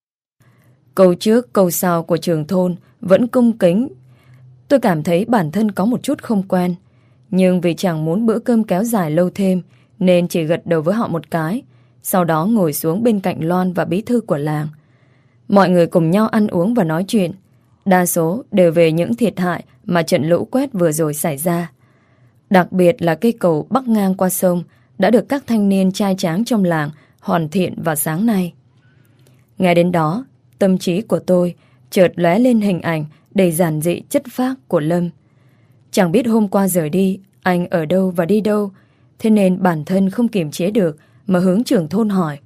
Câu trước, câu sau của trưởng thôn vẫn cung kính. Tôi cảm thấy bản thân có một chút không quen, nhưng vì chẳng muốn bữa cơm kéo dài lâu thêm nên chỉ gật đầu với họ một cái, sau đó ngồi xuống bên cạnh Loan và bí thư của làng. Mọi người cùng nhau ăn uống và nói chuyện, đa số đều về những thiệt hại mà trận lũ quét vừa rồi xảy ra. Đặc biệt là cây cầu bắc ngang qua sông đã được các thanh niên trai tráng trong làng hoàn thiện vào sáng nay. Ngay đến đó, tâm trí của tôi chợt lóe lên hình ảnh đầy giản dị chất phác của Lâm. Chẳng biết hôm qua rời đi, anh ở đâu và đi đâu, thế nên bản thân không kiềm chế được mà hướng trưởng thôn hỏi.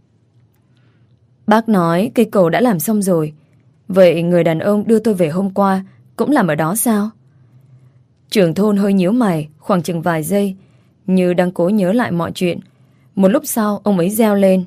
Bác nói cây cầu đã làm xong rồi, vậy người đàn ông đưa tôi về hôm qua cũng làm ở đó sao? Trưởng thôn hơi nhíu mày khoảng chừng vài giây, như đang cố nhớ lại mọi chuyện. Một lúc sau ông ấy reo lên.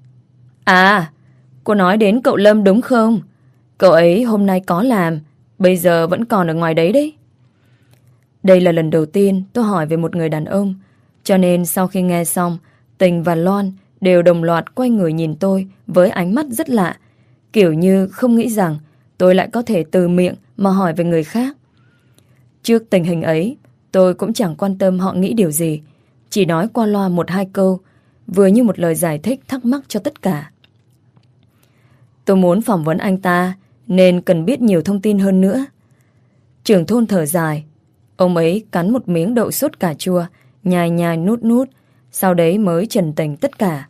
À, cô nói đến cậu Lâm đúng không? Cậu ấy hôm nay có làm, bây giờ vẫn còn ở ngoài đấy đấy. Đây là lần đầu tiên tôi hỏi về một người đàn ông, cho nên sau khi nghe xong, Tình và Loan đều đồng loạt quay người nhìn tôi với ánh mắt rất lạ, kiểu như không nghĩ rằng tôi lại có thể từ miệng mà hỏi về người khác. Trước tình hình ấy, tôi cũng chẳng quan tâm họ nghĩ điều gì, chỉ nói qua loa một hai câu, vừa như một lời giải thích thắc mắc cho tất cả. Tôi muốn phỏng vấn anh ta, nên cần biết nhiều thông tin hơn nữa. Trưởng thôn thở dài, ông ấy cắn một miếng đậu sốt cà chua, nhai nhai nút nút, sau đấy mới trần tình tất cả.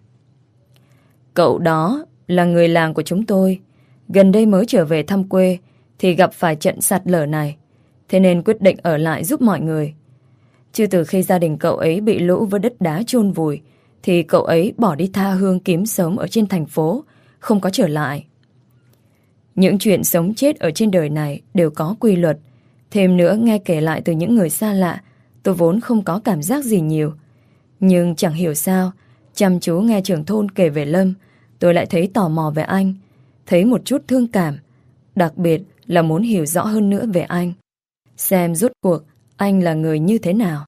Cậu đó là người làng của chúng tôi, gần đây mới trở về thăm quê thì gặp phải trận sạt lở này. thế nên quyết định ở lại giúp mọi người. Chứ từ khi gia đình cậu ấy bị lũ với đất đá chôn vùi, thì cậu ấy bỏ đi tha hương kiếm sống ở trên thành phố, không có trở lại. Những chuyện sống chết ở trên đời này đều có quy luật. Thêm nữa nghe kể lại từ những người xa lạ, tôi vốn không có cảm giác gì nhiều. Nhưng chẳng hiểu sao, chăm chú nghe trưởng thôn kể về Lâm, tôi lại thấy tò mò về anh, thấy một chút thương cảm, đặc biệt là muốn hiểu rõ hơn nữa về anh, xem rốt cuộc anh là người như thế nào.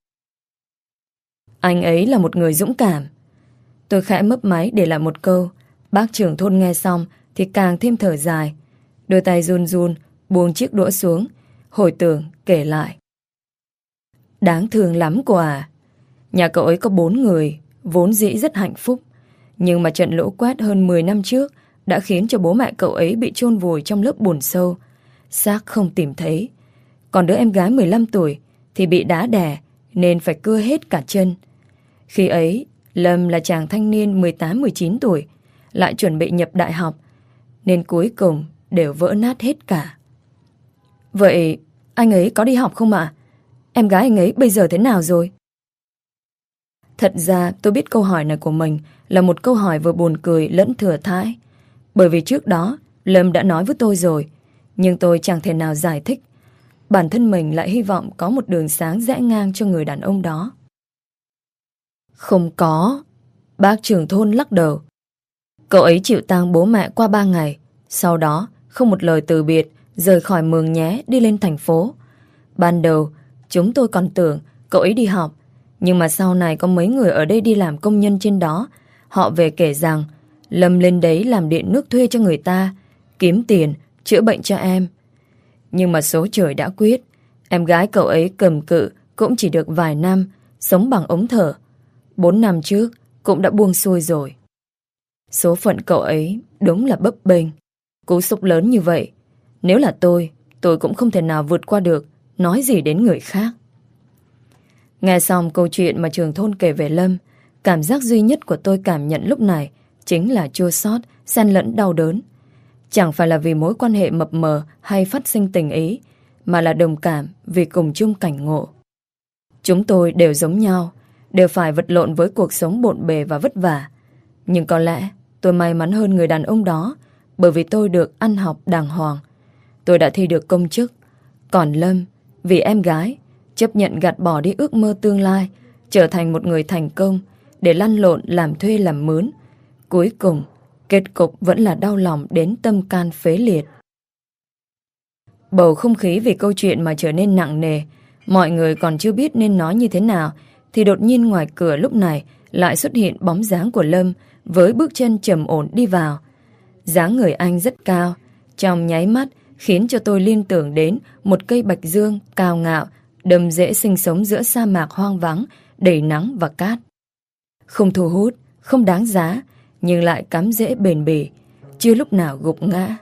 Anh ấy là một người dũng cảm. Tôi khẽ mấp máy để lại một câu. Bác trưởng thôn nghe xong thì càng thêm thở dài, đôi tay run run buông chiếc đũa xuống, hồi tưởng kể lại. Đáng thương lắm cô à. Nhà cậu ấy có bốn người, vốn dĩ rất hạnh phúc. Nhưng mà trận lũ quét hơn mười năm trước đã khiến cho bố mẹ cậu ấy bị chôn vùi trong lớp bùn sâu, xác không tìm thấy. Còn đứa em gái mười lăm tuổi thì bị đá đè nên phải cưa hết cả chân. Khi ấy, Lâm là chàng thanh niên mười tám mười chín tuổi, lại chuẩn bị nhập đại học, nên cuối cùng đều vỡ nát hết cả. Vậy anh ấy có đi học không ạ? Em gái anh ấy bây giờ thế nào rồi? Thật ra tôi biết câu hỏi này của mình là một câu hỏi vừa buồn cười lẫn thừa thãi. Bởi vì trước đó Lâm đã nói với tôi rồi, nhưng tôi chẳng thể nào giải thích. Bản thân mình lại hy vọng có một đường sáng rẽ ngang cho người đàn ông đó. Không có. Bác trưởng thôn lắc đầu. Cậu ấy chịu tang bố mẹ qua ba ngày, sau đó không một lời từ biệt, rời khỏi Mường Nhé đi lên thành phố. Ban đầu chúng tôi còn tưởng cậu ấy đi học, nhưng mà sau này có mấy người ở đây đi làm công nhân trên đó. Họ về kể rằng Lâm lên đấy làm điện nước thuê cho người ta, kiếm tiền, chữa bệnh cho em. Nhưng mà số trời đã quyết, em gái cậu ấy cầm cự cũng chỉ được vài năm, sống bằng ống thở. Bốn năm trước cũng đã buông xuôi rồi. Số phận cậu ấy đúng là bấp bênh. Cú sốc lớn như vậy, nếu là tôi, tôi cũng không thể nào vượt qua được, nói gì đến người khác. Nghe xong câu chuyện mà trưởng thôn kể về Lâm, cảm giác duy nhất của tôi cảm nhận lúc này chính là chua xót, xen lẫn đau đớn. Chẳng phải là vì mối quan hệ mập mờ hay phát sinh tình ý, mà là đồng cảm vì cùng chung cảnh ngộ. Chúng tôi đều giống nhau, đều phải vật lộn với cuộc sống bộn bề và vất vả. Nhưng có lẽ tôi may mắn hơn người đàn ông đó, bởi vì tôi được ăn học đàng hoàng. Tôi đã thi được công chức. Còn Lâm, vì em gái, chấp nhận gạt bỏ đi ước mơ tương lai, trở thành một người thành công, để lăn lộn làm thuê làm mướn. Cuối cùng, kết cục vẫn là đau lòng đến tâm can phế liệt. Bầu không khí vì câu chuyện mà trở nên nặng nề. Mọi người còn chưa biết nên nói như thế nào, thì đột nhiên ngoài cửa lúc này lại xuất hiện bóng dáng của Lâm với bước chân trầm ổn đi vào. Dáng người anh rất cao, trong nháy mắt khiến cho tôi liên tưởng đến một cây bạch dương cao ngạo, đầm rễ sinh sống giữa sa mạc hoang vắng, đầy nắng và cát. Không thu hút, không đáng giá, nhưng lại cắm rễ bền bỉ, chưa lúc nào gục ngã.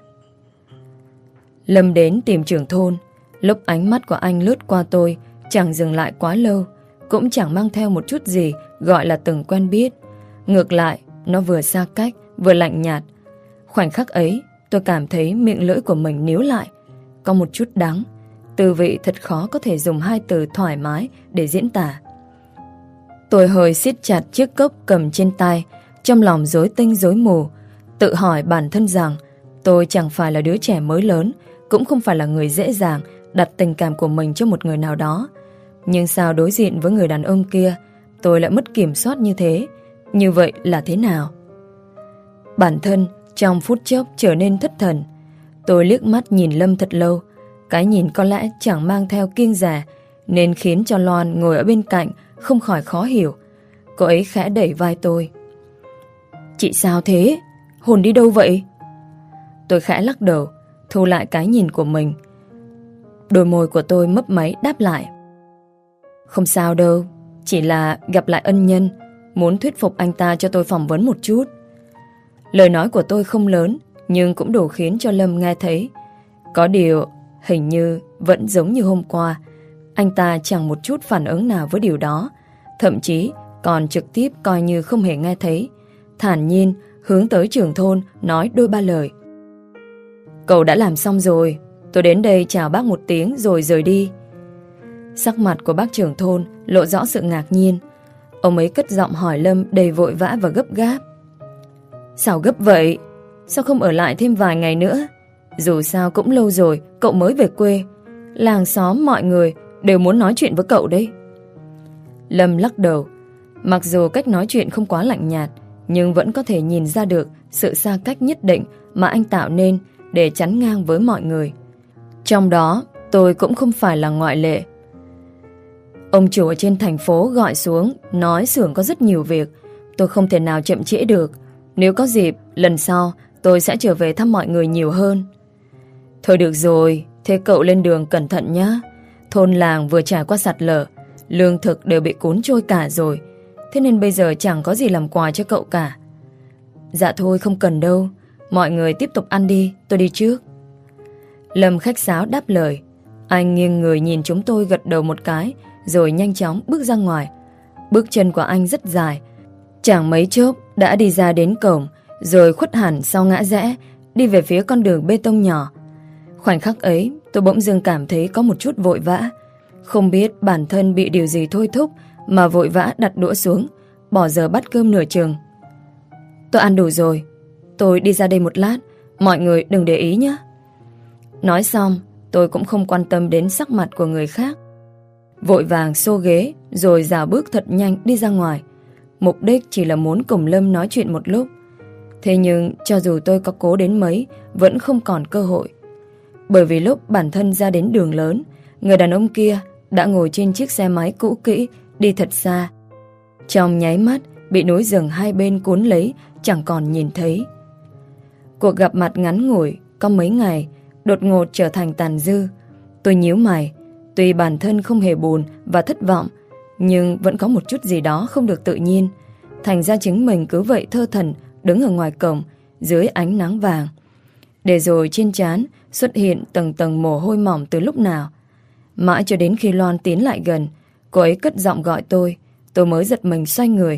Lâm đến tìm trưởng thôn. Lúc ánh mắt của anh lướt qua tôi, chẳng dừng lại quá lâu, cũng chẳng mang theo một chút gì gọi là từng quen biết. Ngược lại, nó vừa xa cách, vừa lạnh nhạt. Khoảnh khắc ấy, tôi cảm thấy miệng lưỡi của mình níu lại, có một chút đắng. Tư vị thật khó có thể dùng hai từ thoải mái để diễn tả. Tôi hơi siết chặt chiếc cốc cầm trên tay, trong lòng rối tinh rối mù, tự hỏi bản thân rằng tôi chẳng phải là đứa trẻ mới lớn, cũng không phải là người dễ dàng đặt tình cảm của mình cho một người nào đó. Nhưng sao đối diện với người đàn ông kia, tôi lại mất kiểm soát như thế? Như vậy là thế nào? Bản thân trong phút chốc trở nên thất thần. Tôi liếc mắt nhìn Lâm thật lâu. Cái nhìn có lẽ chẳng mang theo kiêng dè, nên khiến cho Loan ngồi ở bên cạnh không khỏi khó hiểu. Cô ấy khẽ đẩy vai tôi. Chị sao thế? Hồn đi đâu vậy? Tôi khẽ lắc đầu, thu lại cái nhìn của mình. Đôi môi của tôi mấp máy đáp lại. Không sao đâu, chỉ là gặp lại ân nhân, muốn thuyết phục anh ta cho tôi phỏng vấn một chút. Lời nói của tôi không lớn, nhưng cũng đủ khiến cho Lâm nghe thấy. Có điều, hình như vẫn giống như hôm qua, anh ta chẳng một chút phản ứng nào với điều đó, thậm chí còn trực tiếp coi như không hề nghe thấy. Thản nhiên hướng tới trưởng thôn nói đôi ba lời. Cậu đã làm xong rồi, tôi đến đây chào bác một tiếng rồi rời đi. Sắc mặt của bác trưởng thôn lộ rõ sự ngạc nhiên. Ông ấy cất giọng hỏi Lâm đầy vội vã và gấp gáp. Sao gấp vậy? Sao không ở lại thêm vài ngày nữa? Dù sao cũng lâu rồi cậu mới về quê. Làng xóm mọi người đều muốn nói chuyện với cậu đấy. Lâm lắc đầu. Mặc dù cách nói chuyện không quá lạnh nhạt, nhưng vẫn có thể nhìn ra được sự xa cách nhất định mà anh tạo nên để chắn ngang với mọi người. Trong đó tôi cũng không phải là ngoại lệ. Ông chủ ở trên thành phố gọi xuống, nói xưởng có rất nhiều việc, tôi không thể nào chậm trễ được. Nếu có dịp, lần sau tôi sẽ trở về thăm mọi người nhiều hơn. Thôi được rồi, thế cậu lên đường cẩn thận nhé. Thôn làng vừa trải qua sạt lở, lương thực đều bị cuốn trôi cả rồi, thế nên bây giờ chẳng có gì làm quà cho cậu cả. Dạ thôi không cần đâu, mọi người tiếp tục ăn đi, tôi đi trước. Lâm khách sáo đáp lời. Anh nghiêng người nhìn chúng tôi gật đầu một cái, rồi nhanh chóng bước ra ngoài. Bước chân của anh rất dài, chẳng mấy chốc đã đi ra đến cổng, rồi khuất hẳn sau ngã rẽ, đi về phía con đường bê tông nhỏ. Khoảnh khắc ấy, tôi bỗng dưng cảm thấy có một chút vội vã. Không biết bản thân bị điều gì thôi thúc mà vội vã đặt đũa xuống, bỏ giờ bắt cơm nửa chừng. Tôi ăn đủ rồi, tôi đi ra đây một lát, mọi người đừng để ý nhé. Nói xong, tôi cũng không quan tâm đến sắc mặt của người khác. Vội vàng xô ghế, rồi dào bước thật nhanh đi ra ngoài. Mục đích chỉ là muốn cùng Lâm nói chuyện một lúc. Thế nhưng cho dù tôi có cố đến mấy, vẫn không còn cơ hội. Bởi vì lúc bản thân ra đến đường lớn, người đàn ông kia đã ngồi trên chiếc xe máy cũ kỹ, đi thật xa. Trong nháy mắt, bị núi rừng hai bên cuốn lấy, chẳng còn nhìn thấy. Cuộc gặp mặt ngắn ngủi, có mấy ngày, đột ngột trở thành tàn dư. Tôi nhíu mày, tuy bản thân không hề buồn và thất vọng, nhưng vẫn có một chút gì đó không được tự nhiên. Thành ra chính mình cứ vậy thơ thẩn đứng ở ngoài cổng, dưới ánh nắng vàng. Để rồi trên trán xuất hiện tầng tầng mồ hôi mỏng từ lúc nào. Mãi cho đến khi Loan tiến lại gần, cô ấy cất giọng gọi tôi, tôi mới giật mình xoay người.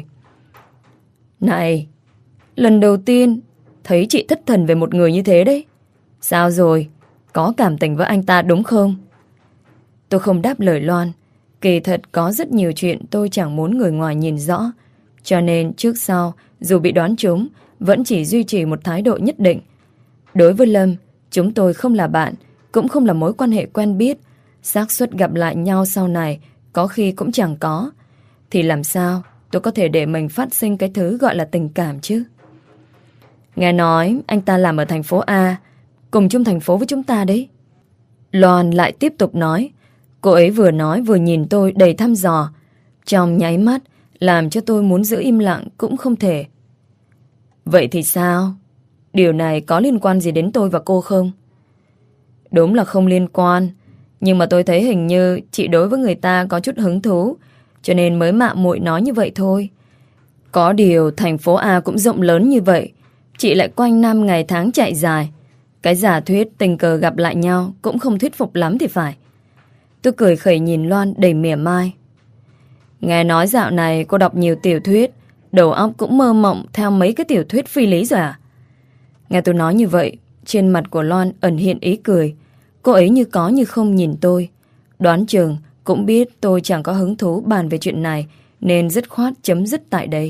Này, lần đầu tiên thấy chị thất thần về một người như thế đấy. Sao rồi? Có cảm tình với anh ta đúng không? Tôi không đáp lời Loan. Kỳ thật có rất nhiều chuyện tôi chẳng muốn người ngoài nhìn rõ. Cho nên trước sau, dù bị đoán trúng, vẫn chỉ duy trì một thái độ nhất định. Đối với Lâm, chúng tôi không là bạn, cũng không là mối quan hệ quen biết. Xác suất gặp lại nhau sau này có khi cũng chẳng có. Thì làm sao tôi có thể để mình phát sinh cái thứ gọi là tình cảm chứ? Nghe nói anh ta làm ở thành phố A, cùng chung thành phố với chúng ta đấy. Loan lại tiếp tục nói. Cô ấy vừa nói vừa nhìn tôi đầy thăm dò, trong nháy mắt làm cho tôi muốn giữ im lặng cũng không thể. Vậy thì sao? Điều này có liên quan gì đến tôi và cô không? Đúng là không liên quan, nhưng mà tôi thấy hình như chị đối với người ta có chút hứng thú, cho nên mới mạo muội nói như vậy thôi. Có điều thành phố A cũng rộng lớn như vậy, chị lại quanh năm ngày tháng chạy dài. Cái giả thuyết tình cờ gặp lại nhau cũng không thuyết phục lắm thì phải. Tôi cười khẩy nhìn Loan đầy mỉa mai. Nghe nói dạo này cô đọc nhiều tiểu thuyết, đầu óc cũng mơ mộng theo mấy cái tiểu thuyết phi lý rồi à? Nghe tôi nói như vậy, trên mặt của Loan ẩn hiện ý cười. Cô ấy như có như không nhìn tôi. Đoán chừng cũng biết tôi chẳng có hứng thú bàn về chuyện này, nên dứt khoát chấm dứt tại đây.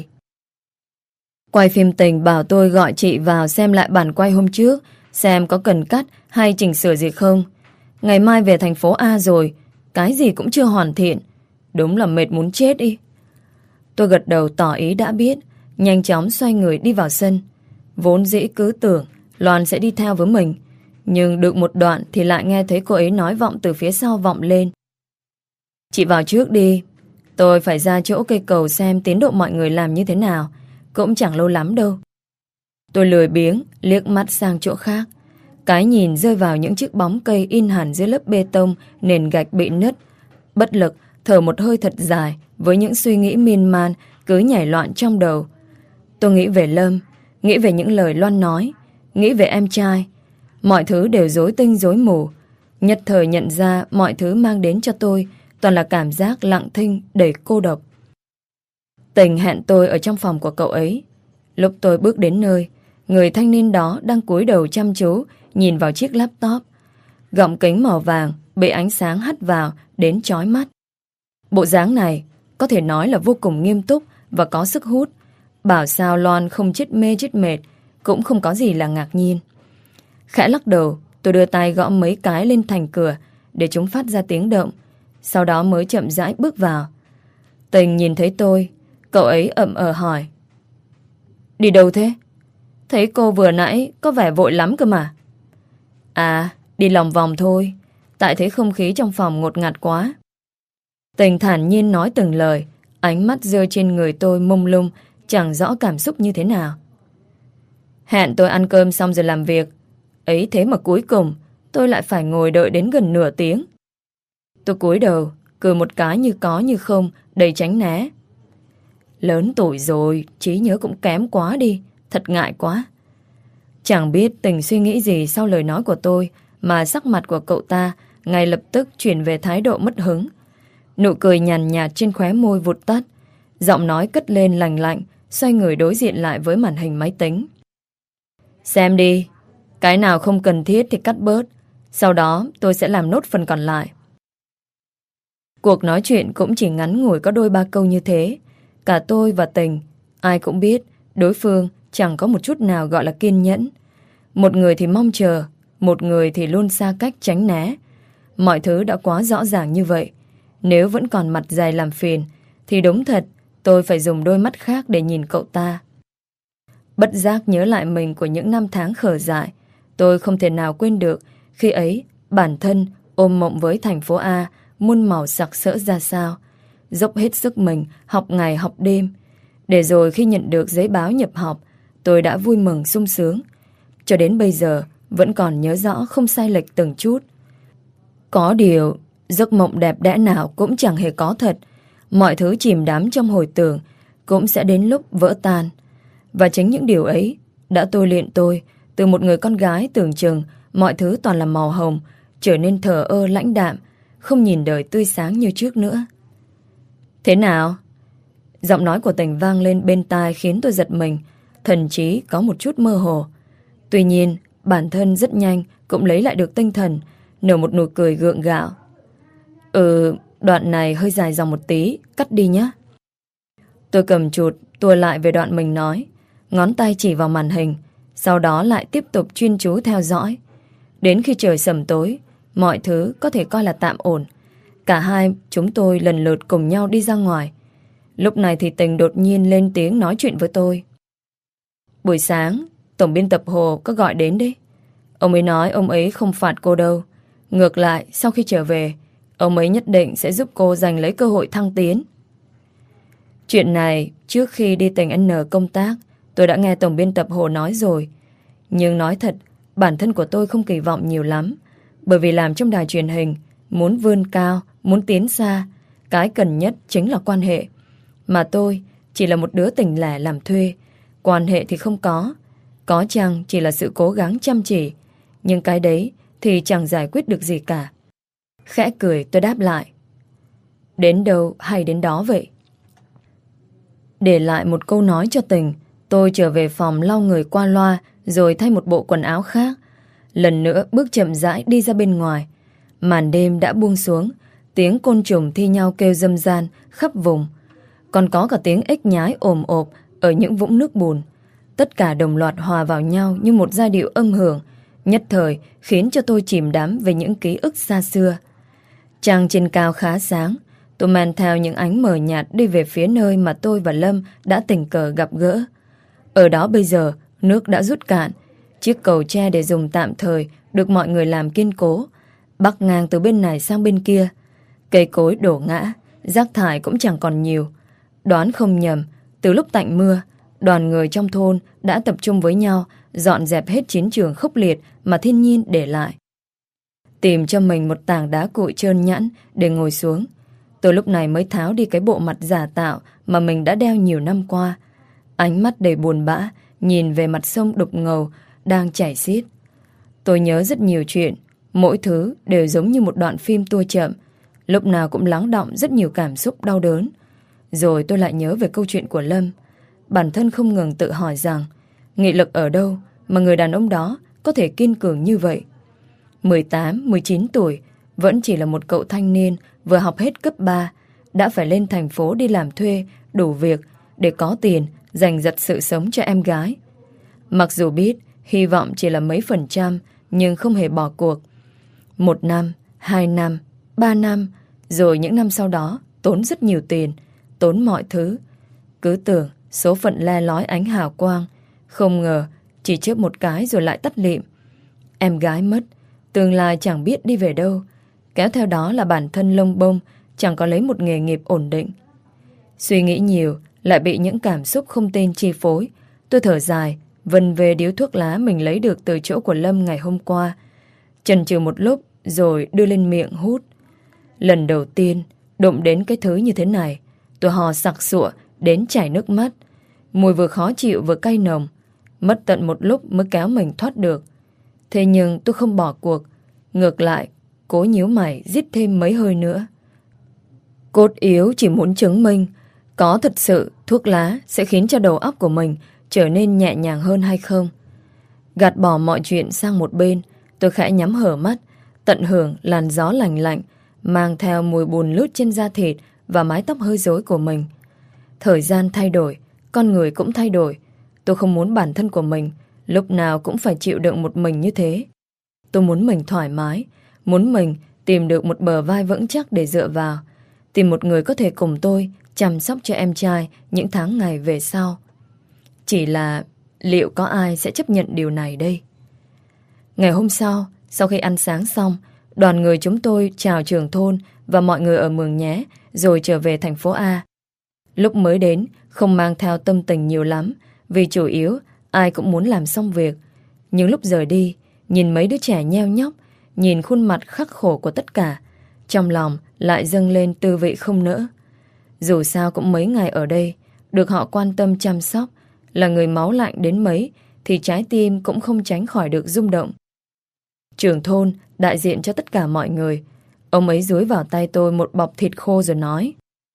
Quay phim tình bảo tôi gọi chị vào xem lại bản quay hôm trước, xem có cần cắt hay chỉnh sửa gì không. Ngày mai về thành phố A rồi, cái gì cũng chưa hoàn thiện. Đúng là mệt muốn chết đi. Tôi gật đầu tỏ ý đã biết, nhanh chóng xoay người đi vào sân. Vốn dĩ cứ tưởng Loan sẽ đi theo với mình, nhưng được một đoạn thì lại nghe thấy cô ấy nói vọng từ phía sau vọng lên. Chị vào trước đi, tôi phải ra chỗ cây cầu xem tiến độ mọi người làm như thế nào, cũng chẳng lâu lắm đâu. Tôi lười biếng liếc mắt sang chỗ khác. Cái nhìn rơi vào những chiếc bóng cây in hẳn dưới lớp bê tông, nền gạch bị nứt. Bất lực thở một hơi thật dài với những suy nghĩ miên man cứ nhảy loạn trong đầu. Tôi nghĩ về Lâm, nghĩ về những lời Loan nói, nghĩ về em trai. Mọi thứ đều rối tinh rối mù. Nhất thời nhận ra mọi thứ mang đến cho tôi toàn là cảm giác lặng thinh đầy cô độc. Tình hẹn tôi ở trong phòng của cậu ấy. Lúc tôi bước đến nơi, người thanh niên đó đang cúi đầu chăm chú nhìn vào chiếc laptop. Gọng kính màu vàng bị ánh sáng hắt vào đến chói mắt. Bộ dáng này có thể nói là vô cùng nghiêm túc và có sức hút. Bảo sao Loan không chết mê chết mệt cũng không có gì là ngạc nhiên. Khẽ lắc đầu, tôi đưa tay gõ mấy cái lên thành cửa để chúng phát ra tiếng động. Sau đó mới chậm rãi bước vào. Tình nhìn thấy tôi, cậu ấy ậm ờ hỏi: Đi đâu thế? Thấy cô vừa nãy có vẻ vội lắm cơ mà. À, đi lòng vòng thôi. Tại thấy không khí trong phòng ngột ngạt quá. Tình thản nhiên nói từng lời. Ánh mắt rơi trên người tôi mông lung, chẳng rõ cảm xúc như thế nào. Hẹn tôi ăn cơm xong rồi làm việc. Ấy thế mà cuối cùng tôi lại phải ngồi đợi đến gần nửa tiếng. Tôi cúi đầu, cười một cái như có như không, đầy tránh né. Lớn tuổi rồi, trí nhớ cũng kém quá đi. Thật ngại quá. Chẳng biết Tình suy nghĩ gì sau lời nói của tôi, mà sắc mặt của cậu ta ngay lập tức chuyển về thái độ mất hứng. Nụ cười nhàn nhạt trên khóe môi vụt tắt. Giọng nói cất lên lành lạnh, xoay người đối diện lại với màn hình máy tính. Xem đi, cái nào không cần thiết thì cắt bớt. Sau đó tôi sẽ làm nốt phần còn lại. Cuộc nói chuyện cũng chỉ ngắn ngủi có đôi ba câu như thế. Cả tôi và Tình, ai cũng biết đối phương chẳng có một chút nào gọi là kiên nhẫn. Một người thì mong chờ, một người thì luôn xa cách tránh né. Mọi thứ đã quá rõ ràng như vậy. Nếu vẫn còn mặt dày làm phiền thì đúng thật tôi phải dùng đôi mắt khác để nhìn cậu ta. Bất giác nhớ lại mình của những năm tháng khờ dại. Tôi không thể nào quên được khi ấy bản thân ôm mộng với thành phố A muôn màu sặc sỡ ra sao. Dốc hết sức mình học ngày học đêm. Để rồi khi nhận được giấy báo nhập học, tôi đã vui mừng sung sướng. Cho đến bây giờ vẫn còn nhớ rõ không sai lệch từng chút. Có điều giấc mộng đẹp đẽ nào cũng chẳng hề có thật. Mọi thứ chìm đắm trong hồi tưởng cũng sẽ đến lúc vỡ tan. Và chính những điều ấy đã tôi luyện tôi từ một người con gái tưởng chừng mọi thứ toàn là màu hồng, trở nên thờ ơ lãnh đạm, không nhìn đời tươi sáng như trước nữa. Thế nào? Giọng nói của Tình vang lên bên tai khiến tôi giật mình, thần trí có một chút mơ hồ. Tuy nhiên, bản thân rất nhanh cũng lấy lại được tinh thần, nở một nụ cười gượng gạo. Ừ, đoạn này hơi dài dòng một tí, cắt đi nhé. Tôi cầm chuột, tua lại về đoạn mình nói, ngón tay chỉ vào màn hình, sau đó lại tiếp tục chuyên chú theo dõi. Đến khi trời sầm tối, mọi thứ có thể coi là tạm ổn. Cả hai chúng tôi lần lượt cùng nhau đi ra ngoài. Lúc này thì Tình đột nhiên lên tiếng nói chuyện với tôi. Buổi sáng, tổng biên tập Hồ có gọi đến đấy. Ông ấy nói ông ấy không phạt cô đâu. Ngược lại, sau khi trở về, ông ấy nhất định sẽ giúp cô giành lấy cơ hội thăng tiến. Chuyện này, trước khi đi tỉnh N công tác, tôi đã nghe tổng biên tập Hồ nói rồi. Nhưng nói thật, bản thân của tôi không kỳ vọng nhiều lắm. Bởi vì làm trong đài truyền hình, muốn vươn cao, muốn tiến xa, cái cần nhất chính là quan hệ. Mà tôi chỉ là một đứa tỉnh lẻ làm thuê. Quan hệ thì không có. Có chăng chỉ là sự cố gắng chăm chỉ. Nhưng cái đấy thì chẳng giải quyết được gì cả. Khẽ cười tôi đáp lại. Đến đâu hay đến đó vậy. Để lại một câu nói cho Tình, tôi trở về phòng lau người qua loa, rồi thay một bộ quần áo khác. Lần nữa bước chậm rãi đi ra bên ngoài. Màn đêm đã buông xuống, tiếng côn trùng thi nhau kêu râm ran khắp vùng. Còn có cả tiếng ếch nhái ồm ộp ở những vũng nước bùn. Tất cả đồng loạt hòa vào nhau như một giai điệu âm hưởng, nhất thời khiến cho tôi chìm đắm về những ký ức xa xưa. Trăng trên cao khá sáng, tôi mang theo những ánh mờ nhạt đi về phía nơi mà tôi và Lâm đã tình cờ gặp gỡ. Ở đó bây giờ, nước đã rút cạn. Chiếc cầu tre để dùng tạm thời được mọi người làm kiên cố, bắc ngang từ bên này sang bên kia. Cây cối đổ ngã, rác thải cũng chẳng còn nhiều. Đoán không nhầm, từ lúc tạnh mưa, đoàn người trong thôn đã tập trung với nhau dọn dẹp hết chiến trường khốc liệt mà thiên nhiên để lại. Tìm cho mình một tảng đá cuội trơn nhẵn để ngồi xuống. Tôi lúc này mới tháo đi cái bộ mặt giả tạo mà mình đã đeo nhiều năm qua. Ánh mắt đầy buồn bã nhìn về mặt sông đục ngầu đang chảy xiết. Tôi nhớ rất nhiều chuyện, mỗi thứ đều giống như một đoạn phim tua chậm, lúc nào cũng lắng đọng rất nhiều cảm xúc đau đớn. Rồi tôi lại nhớ về câu chuyện của Lâm. Bản thân không ngừng tự hỏi rằng nghị lực ở đâu mà người đàn ông đó có thể kiên cường như vậy. mười tám, mười chín tuổi, vẫn chỉ là một cậu thanh niên vừa học hết cấp ba, đã phải lên thành phố đi làm thuê, đủ việc để có tiền dành dật sự sống cho em gái. Mặc dù biết hy vọng chỉ là mấy phần trăm, nhưng không hề bỏ cuộc. Một năm, hai năm, ba năm, rồi những năm sau đó tốn rất nhiều tiền, tốn mọi thứ. Cứ tưởng số phận le lói ánh hào quang, không ngờ chỉ chớp một cái rồi lại tắt lịm. Em gái mất, tương lai chẳng biết đi về đâu, kéo theo đó là bản thân lông bông, chẳng có lấy một nghề nghiệp ổn định. Suy nghĩ nhiều, lại bị những cảm xúc không tên chi phối. Tôi thở dài, vần về điếu thuốc lá mình lấy được từ chỗ của Lâm ngày hôm qua. Chần chừ một lúc rồi đưa lên miệng hút. Lần đầu tiên đụng đến cái thứ như thế này, tôi hò sặc sụa đến chảy nước mắt. Mùi vừa khó chịu vừa cay nồng. Mất tận một lúc mới kéo mình thoát được. Thế nhưng tôi không bỏ cuộc. Ngược lại, cố nhíu mày rít thêm mấy hơi nữa. Cốt yếu chỉ muốn chứng minh có thật sự thuốc lá sẽ khiến cho đầu óc của mình trở nên nhẹ nhàng hơn hay không. Gạt bỏ mọi chuyện sang một bên, tôi khẽ nhắm hở mắt, tận hưởng làn gió lành lạnh mang theo mùi bùn lút trên da thịt và mái tóc hơi rối của mình. Thời gian thay đổi, con người cũng thay đổi. Tôi không muốn bản thân của mình lúc nào cũng phải chịu đựng một mình như thế. Tôi muốn mình thoải mái, muốn mình tìm được một bờ vai vững chắc để dựa vào, tìm một người có thể cùng tôi chăm sóc cho em trai những tháng ngày về sau. Chỉ là liệu có ai sẽ chấp nhận điều này đây? Ngày hôm sau, sau khi ăn sáng xong, đoàn người chúng tôi chào trưởng thôn và mọi người ở Mường Nhé rồi trở về thành phố A. Lúc mới đến, không mang theo tâm tình nhiều lắm, vì chủ yếu ai cũng muốn làm xong việc. Nhưng lúc rời đi, nhìn mấy đứa trẻ nheo nhóc, nhìn khuôn mặt khắc khổ của tất cả, trong lòng lại dâng lên tư vị không nỡ. Dù sao cũng mấy ngày ở đây, được họ quan tâm chăm sóc, là người máu lạnh đến mấy thì trái tim cũng không tránh khỏi được rung động. Trưởng thôn đại diện cho tất cả mọi người. Ông ấy dúi vào tay tôi một bọc thịt khô rồi nói: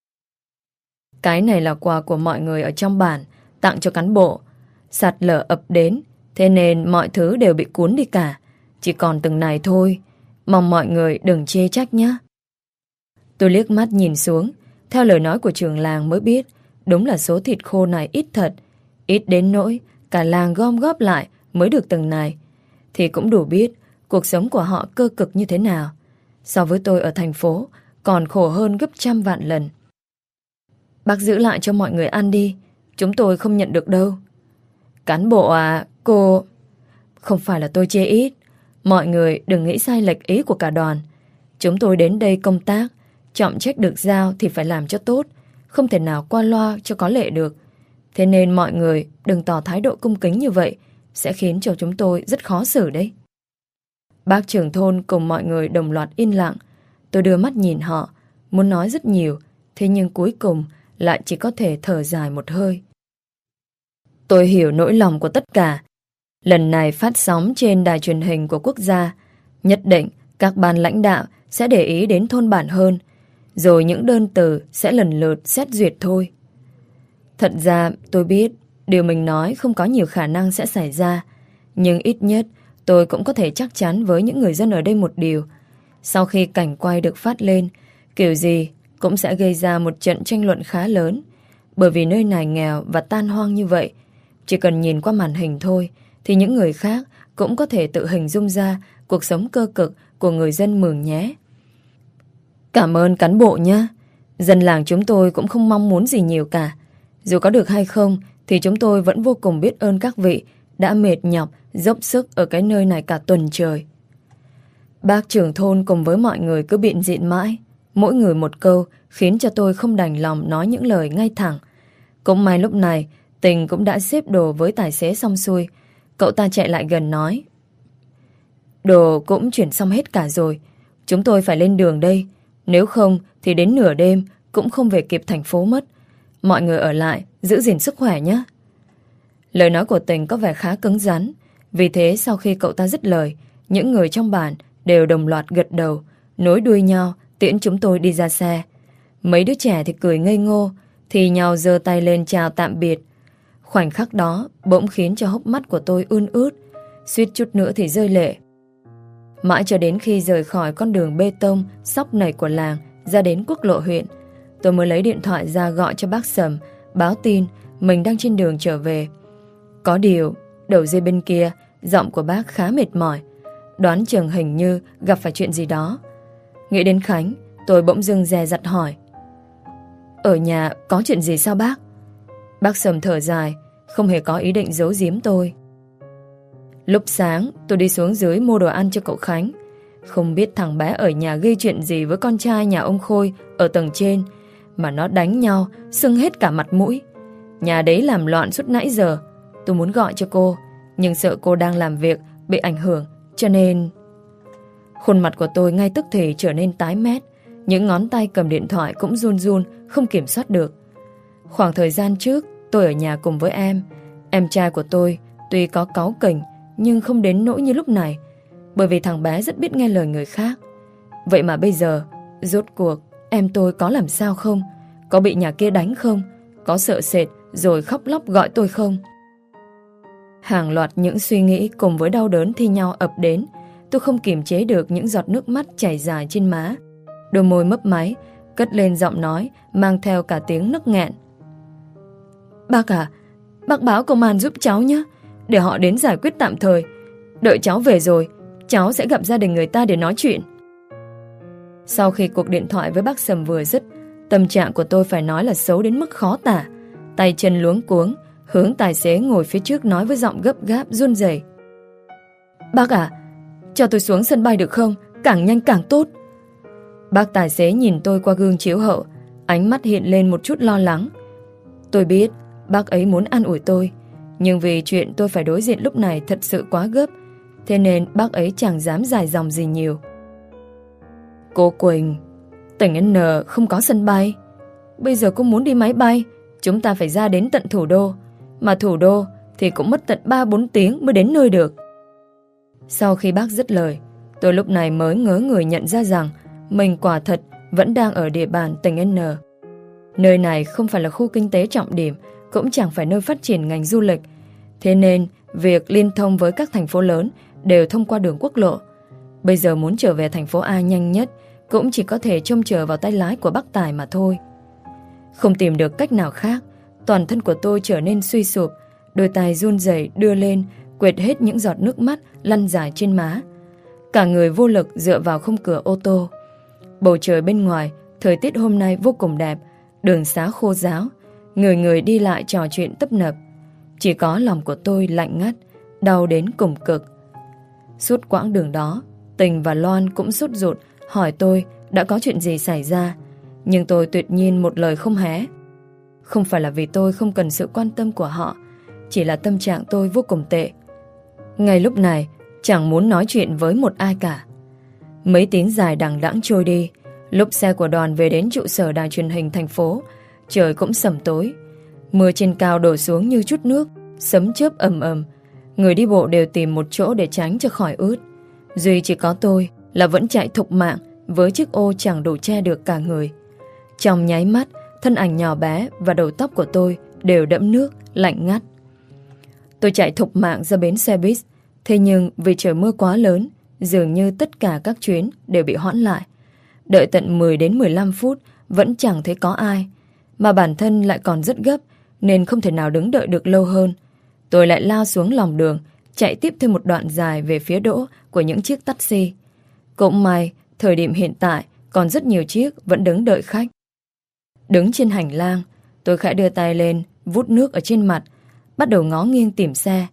cái này là quà của mọi người ở trong bản, tặng cho cán bộ. Sạt lở ập đến, thế nên mọi thứ đều bị cuốn đi cả. Chỉ còn từng này thôi. Mong mọi người đừng chê trách nhé. Tôi liếc mắt nhìn xuống. Theo lời nói của trưởng làng mới biết, đúng là số thịt khô này ít thật. Ít đến nỗi cả làng gom góp lại mới được từng này. Thì cũng đủ biết cuộc sống của họ cơ cực như thế nào. So với tôi ở thành phố, còn khổ hơn gấp trăm vạn lần. Bác giữ lại cho mọi người ăn đi, chúng tôi không nhận được đâu. Cán bộ à, cô... Không phải là tôi chê ít. Mọi người đừng nghĩ sai lệch ý của cả đoàn. Chúng tôi đến đây công tác, trọng trách được giao thì phải làm cho tốt, không thể nào qua loa cho có lệ được. Thế nên mọi người đừng tỏ thái độ cung kính như vậy, sẽ khiến cho chúng tôi rất khó xử đấy. Bác trưởng thôn cùng mọi người đồng loạt yên lặng. Tôi đưa mắt nhìn họ, muốn nói rất nhiều, thế nhưng cuối cùng lại chỉ có thể thở dài một hơi. Tôi hiểu nỗi lòng của tất cả. Lần này phát sóng trên đài truyền hình của quốc gia, nhất định các ban lãnh đạo sẽ để ý đến thôn bản hơn, rồi những đơn từ sẽ lần lượt xét duyệt thôi. Thật ra tôi biết điều mình nói không có nhiều khả năng sẽ xảy ra, nhưng ít nhất tôi cũng có thể chắc chắn với những người dân ở đây một điều. Sau khi cảnh quay được phát lên, kiểu gì cũng sẽ gây ra một trận tranh luận khá lớn. Bởi vì nơi này nghèo và tan hoang như vậy, chỉ cần nhìn qua màn hình thôi thì những người khác cũng có thể tự hình dung ra cuộc sống cơ cực của người dân Mường Nhé. Cảm ơn cán bộ nhé. Dân làng chúng tôi cũng không mong muốn gì nhiều cả. Dù có được hay không thì chúng tôi vẫn vô cùng biết ơn các vị đã mệt nhọc, dốc sức ở cái nơi này cả tuần trời. Bác trưởng thôn cùng với mọi người cứ biện diện mãi, mỗi người một câu khiến cho tôi không đành lòng nói những lời ngay thẳng. Cũng may lúc này Tình cũng đã xếp đồ với tài xế xong xuôi. Cậu ta chạy lại gần nói: đồ cũng chuyển xong hết cả rồi, chúng tôi phải lên đường đây. Nếu không thì đến nửa đêm cũng không về kịp thành phố mất. Mọi người ở lại giữ gìn sức khỏe nhé. Lời nói của Tình có vẻ khá cứng rắn. Vì thế sau khi cậu ta dứt lời, những người trong bản đều đồng loạt gật đầu, nối đuôi nhau tiễn chúng tôi đi ra xe. Mấy đứa trẻ thì cười ngây ngô, thì nhau giơ tay lên chào tạm biệt. Khoảnh khắc đó bỗng khiến cho hốc mắt của tôi ươn ướt, suýt chút nữa thì rơi lệ. Mãi cho đến khi rời khỏi con đường bê tông sóc nảy của làng ra đến quốc lộ huyện, tôi mới lấy điện thoại ra gọi cho bác Sầm, báo tin mình đang trên đường trở về. Có điều, đầu dây bên kia, giọng của bác khá mệt mỏi, đoán chừng hình như gặp phải chuyện gì đó. Nghĩ đến Khánh, tôi bỗng dưng dè dặt hỏi: Ở nhà có chuyện gì sao bác? Bác Sầm thở dài, không hề có ý định giấu giếm tôi. Lúc sáng tôi đi xuống dưới mua đồ ăn cho cậu Khánh. Không biết thằng bé ở nhà gây chuyện gì với con trai nhà ông Khôi ở tầng trên, mà nó đánh nhau, sưng hết cả mặt mũi. Nhà đấy làm loạn suốt nãy giờ. Tôi muốn gọi cho cô, nhưng sợ cô đang làm việc bị ảnh hưởng, cho nên... Khuôn mặt của tôi ngay tức thì trở nên tái mét. Những ngón tay cầm điện thoại cũng run run, không kiểm soát được. Khoảng thời gian trước tôi ở nhà cùng với em. Em trai của tôi tuy có cáu kỉnh, nhưng không đến nỗi như lúc này, bởi vì thằng bé rất biết nghe lời người khác. Vậy mà bây giờ, rốt cuộc em tôi có làm sao không? Có bị nhà kia đánh không? Có sợ sệt rồi khóc lóc gọi tôi không? Hàng loạt những suy nghĩ cùng với đau đớn thi nhau ập đến. Tôi không kiềm chế được những giọt nước mắt chảy dài trên má. Đôi môi mấp máy, cất lên giọng nói mang theo cả tiếng nức nghẹn. Bác à, bác báo công an giúp cháu nhé, để họ đến giải quyết tạm thời. Đợi cháu về rồi, cháu sẽ gặp gia đình người ta để nói chuyện. Sau khi cuộc điện thoại với bác Sầm vừa dứt, tâm trạng của tôi phải nói là xấu đến mức khó tả. Tay chân luống cuống, hướng tài xế ngồi phía trước nói với giọng gấp gáp run rẩy: Bác à, cho tôi xuống sân bay được không? Càng nhanh càng tốt. Bác tài xế nhìn tôi qua gương chiếu hậu, ánh mắt hiện lên một chút lo lắng. Tôi biết bác ấy muốn an ủi tôi, nhưng vì chuyện tôi phải đối diện lúc này thật sự quá gấp, thế nên bác ấy chẳng dám dài dòng gì nhiều. Cô Quỳnh, tỉnh N không có sân bay. Bây giờ cô muốn đi máy bay, chúng ta phải ra đến tận thủ đô, mà thủ đô thì cũng mất tận ba bốn tiếng mới đến nơi được. Sau khi bác dứt lời, tôi lúc này mới ngớ người nhận ra rằng mình quả thật vẫn đang ở địa bàn tỉnh N. Nơi này không phải là khu kinh tế trọng điểm, cũng chẳng phải nơi phát triển ngành du lịch. Thế nên việc liên thông với các thành phố lớn đều thông qua đường quốc lộ. Bây giờ muốn trở về thành phố A nhanh nhất cũng chỉ có thể trông chờ vào tay lái của bác Tài mà thôi. Không tìm được cách nào khác, toàn thân của tôi trở nên suy sụp, đôi tay run rẩy đưa lên, quệt hết những giọt nước mắt lăn dài trên má. Cả người vô lực dựa vào khung cửa ô tô. Bầu trời bên ngoài, thời tiết hôm nay vô cùng đẹp, đường xá khô ráo, người người đi lại trò chuyện tấp nập. Chỉ có lòng của tôi lạnh ngắt, đau đến cùng cực. Suốt quãng đường đó, Tình và Loan cũng sốt ruột hỏi tôi đã có chuyện gì xảy ra, nhưng tôi tuyệt nhiên một lời không hé. Không phải là vì tôi không cần sự quan tâm của họ, chỉ là tâm trạng tôi vô cùng tệ. Ngay lúc này, chẳng muốn nói chuyện với một ai cả. Mấy tiếng dài đằng đẵng trôi đi, lúc xe của đoàn về đến trụ sở đài truyền hình thành phố, trời cũng sẩm tối. Mưa trên cao đổ xuống như chút nước, sấm chớp ầm ầm. Người đi bộ đều tìm một chỗ để tránh cho khỏi ướt. Duy chỉ có tôi là vẫn chạy thục mạng với chiếc ô chẳng đủ che được cả người. Trong nháy mắt, thân ảnh nhỏ bé và đầu tóc của tôi đều đẫm nước, lạnh ngắt. Tôi chạy thục mạng ra bến xe buýt, thế nhưng vì trời mưa quá lớn, dường như tất cả các chuyến đều bị hoãn lại. Đợi tận mười đến mười lăm phút vẫn chẳng thấy có ai, mà bản thân lại còn rất gấp nên không thể nào đứng đợi được lâu hơn. Tôi lại lao xuống lòng đường, chạy tiếp thêm một đoạn dài về phía đỗ của những chiếc taxi. Cũng may, thời điểm hiện tại còn rất nhiều chiếc vẫn đứng đợi khách. Đứng trên hành lang, tôi khẽ đưa tay lên, vút nước ở trên mặt, bắt đầu ngó nghiêng tìm xe.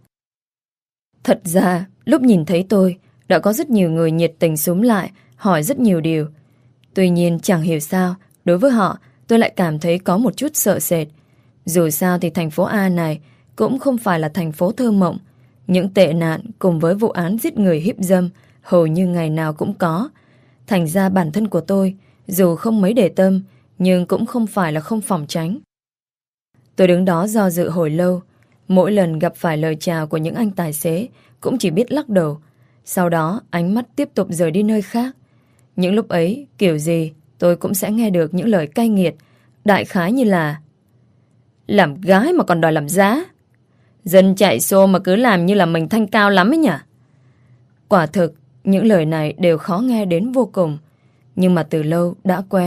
Thật ra, lúc nhìn thấy tôi, đã có rất nhiều người nhiệt tình xúm lại, hỏi rất nhiều điều. Tuy nhiên chẳng hiểu sao, đối với họ, tôi lại cảm thấy có một chút sợ sệt. Dù sao thì thành phố A này cũng không phải là thành phố thơ mộng. Những tệ nạn cùng với vụ án giết người hiếp dâm hầu như ngày nào cũng có. Thành ra bản thân của tôi, dù không mấy để tâm, nhưng cũng không phải là không phòng tránh. Tôi đứng đó do dự hồi lâu. Mỗi lần gặp phải lời chào của những anh tài xế cũng chỉ biết lắc đầu. Sau đó ánh mắt tiếp tục rời đi nơi khác. Những lúc ấy, kiểu gì tôi cũng sẽ nghe được những lời cay nghiệt, đại khái như là: làm gái mà còn đòi làm giá, dân chạy xô mà cứ làm như là mình thanh cao lắm ấy nhỉ. Quả thực, những lời này đều khó nghe đến vô cùng. Nhưng mà từ lâu đã quen,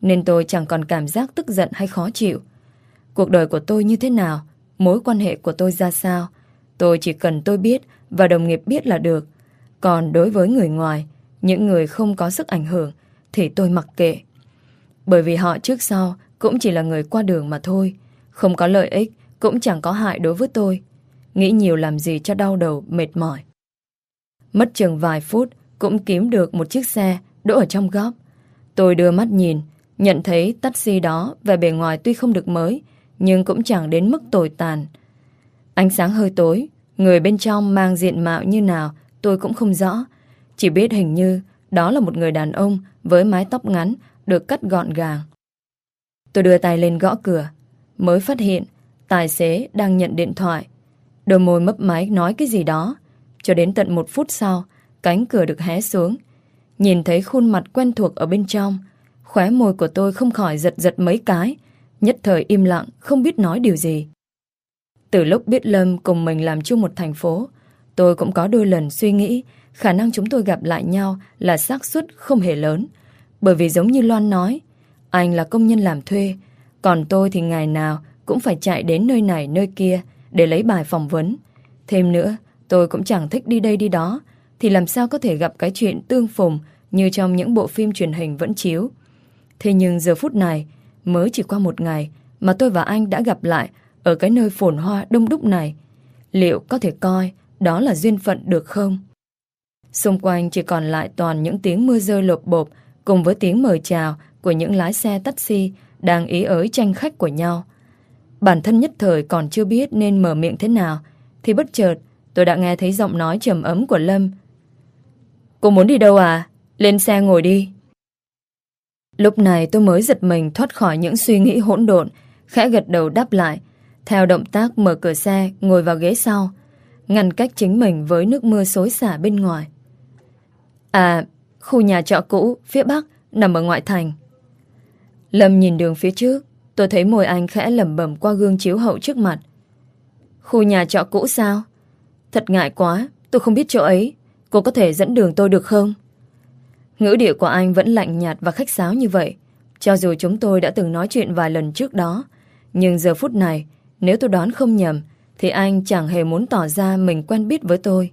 nên tôi chẳng còn cảm giác tức giận hay khó chịu. Cuộc đời của tôi như thế nào, mối quan hệ của tôi ra sao, tôi chỉ cần tôi biết và đồng nghiệp biết là được. Còn đối với người ngoài, những người không có sức ảnh hưởng, thì tôi mặc kệ. Bởi vì họ trước sau cũng chỉ là người qua đường mà thôi. Không có lợi ích, cũng chẳng có hại đối với tôi. Nghĩ nhiều làm gì cho đau đầu, mệt mỏi. Mất chừng vài phút cũng kiếm được một chiếc xe đỗ ở trong góc. Tôi đưa mắt nhìn, nhận thấy taxi đó về bề ngoài tuy không được mới, nhưng cũng chẳng đến mức tồi tàn. Ánh sáng hơi tối, người bên trong mang diện mạo như nào tôi cũng không rõ. Chỉ biết hình như đó là một người đàn ông với mái tóc ngắn, được cắt gọn gàng. Tôi đưa tay lên gõ cửa, mới phát hiện tài xế đang nhận điện thoại. Đôi môi mấp máy nói cái gì đó. Cho đến tận một phút sau, cánh cửa được hé xuống. Nhìn thấy khuôn mặt quen thuộc ở bên trong, khóe môi của tôi không khỏi giật giật mấy cái, nhất thời im lặng, không biết nói điều gì. Từ lúc biết Lâm cùng mình làm chung một thành phố, tôi cũng có đôi lần suy nghĩ khả năng chúng tôi gặp lại nhau là xác suất không hề lớn. Bởi vì giống như Loan nói, anh là công nhân làm thuê, còn tôi thì ngày nào cũng phải chạy đến nơi này nơi kia để lấy bài phỏng vấn. Thêm nữa, tôi cũng chẳng thích đi đây đi đó, thì làm sao có thể gặp cái chuyện tương phùng như trong những bộ phim truyền hình vẫn chiếu. Thế nhưng giờ phút này, mới chỉ qua một ngày mà tôi và anh đã gặp lại ở cái nơi phồn hoa đông đúc này. Liệu có thể coi đó là duyên phận được không? Xung quanh chỉ còn lại toàn những tiếng mưa rơi lộp bộp cùng với tiếng mời chào của những lái xe taxi đang ý ới tranh khách của nhau. Bản thân nhất thời còn chưa biết nên mở miệng thế nào, thì bất chợt tôi đã nghe thấy giọng nói trầm ấm của Lâm. Cô muốn đi đâu à? Lên xe ngồi đi. Lúc này tôi mới giật mình thoát khỏi những suy nghĩ hỗn độn, khẽ gật đầu đáp lại, theo động tác mở cửa xe ngồi vào ghế sau, ngăn cách chính mình với nước mưa xối xả bên ngoài. À, khu nhà trọ cũ phía bắc nằm ở ngoại thành. Lâm nhìn đường phía trước, tôi thấy môi anh khẽ lẩm bẩm qua gương chiếu hậu trước mặt. Khu nhà trọ cũ sao? Thật ngại quá, tôi không biết chỗ ấy. Cô có thể dẫn đường tôi được không? Ngữ điệu của anh vẫn lạnh nhạt và khách sáo như vậy. Cho dù chúng tôi đã từng nói chuyện vài lần trước đó, nhưng giờ phút này, nếu tôi đoán không nhầm, thì anh chẳng hề muốn tỏ ra mình quen biết với tôi.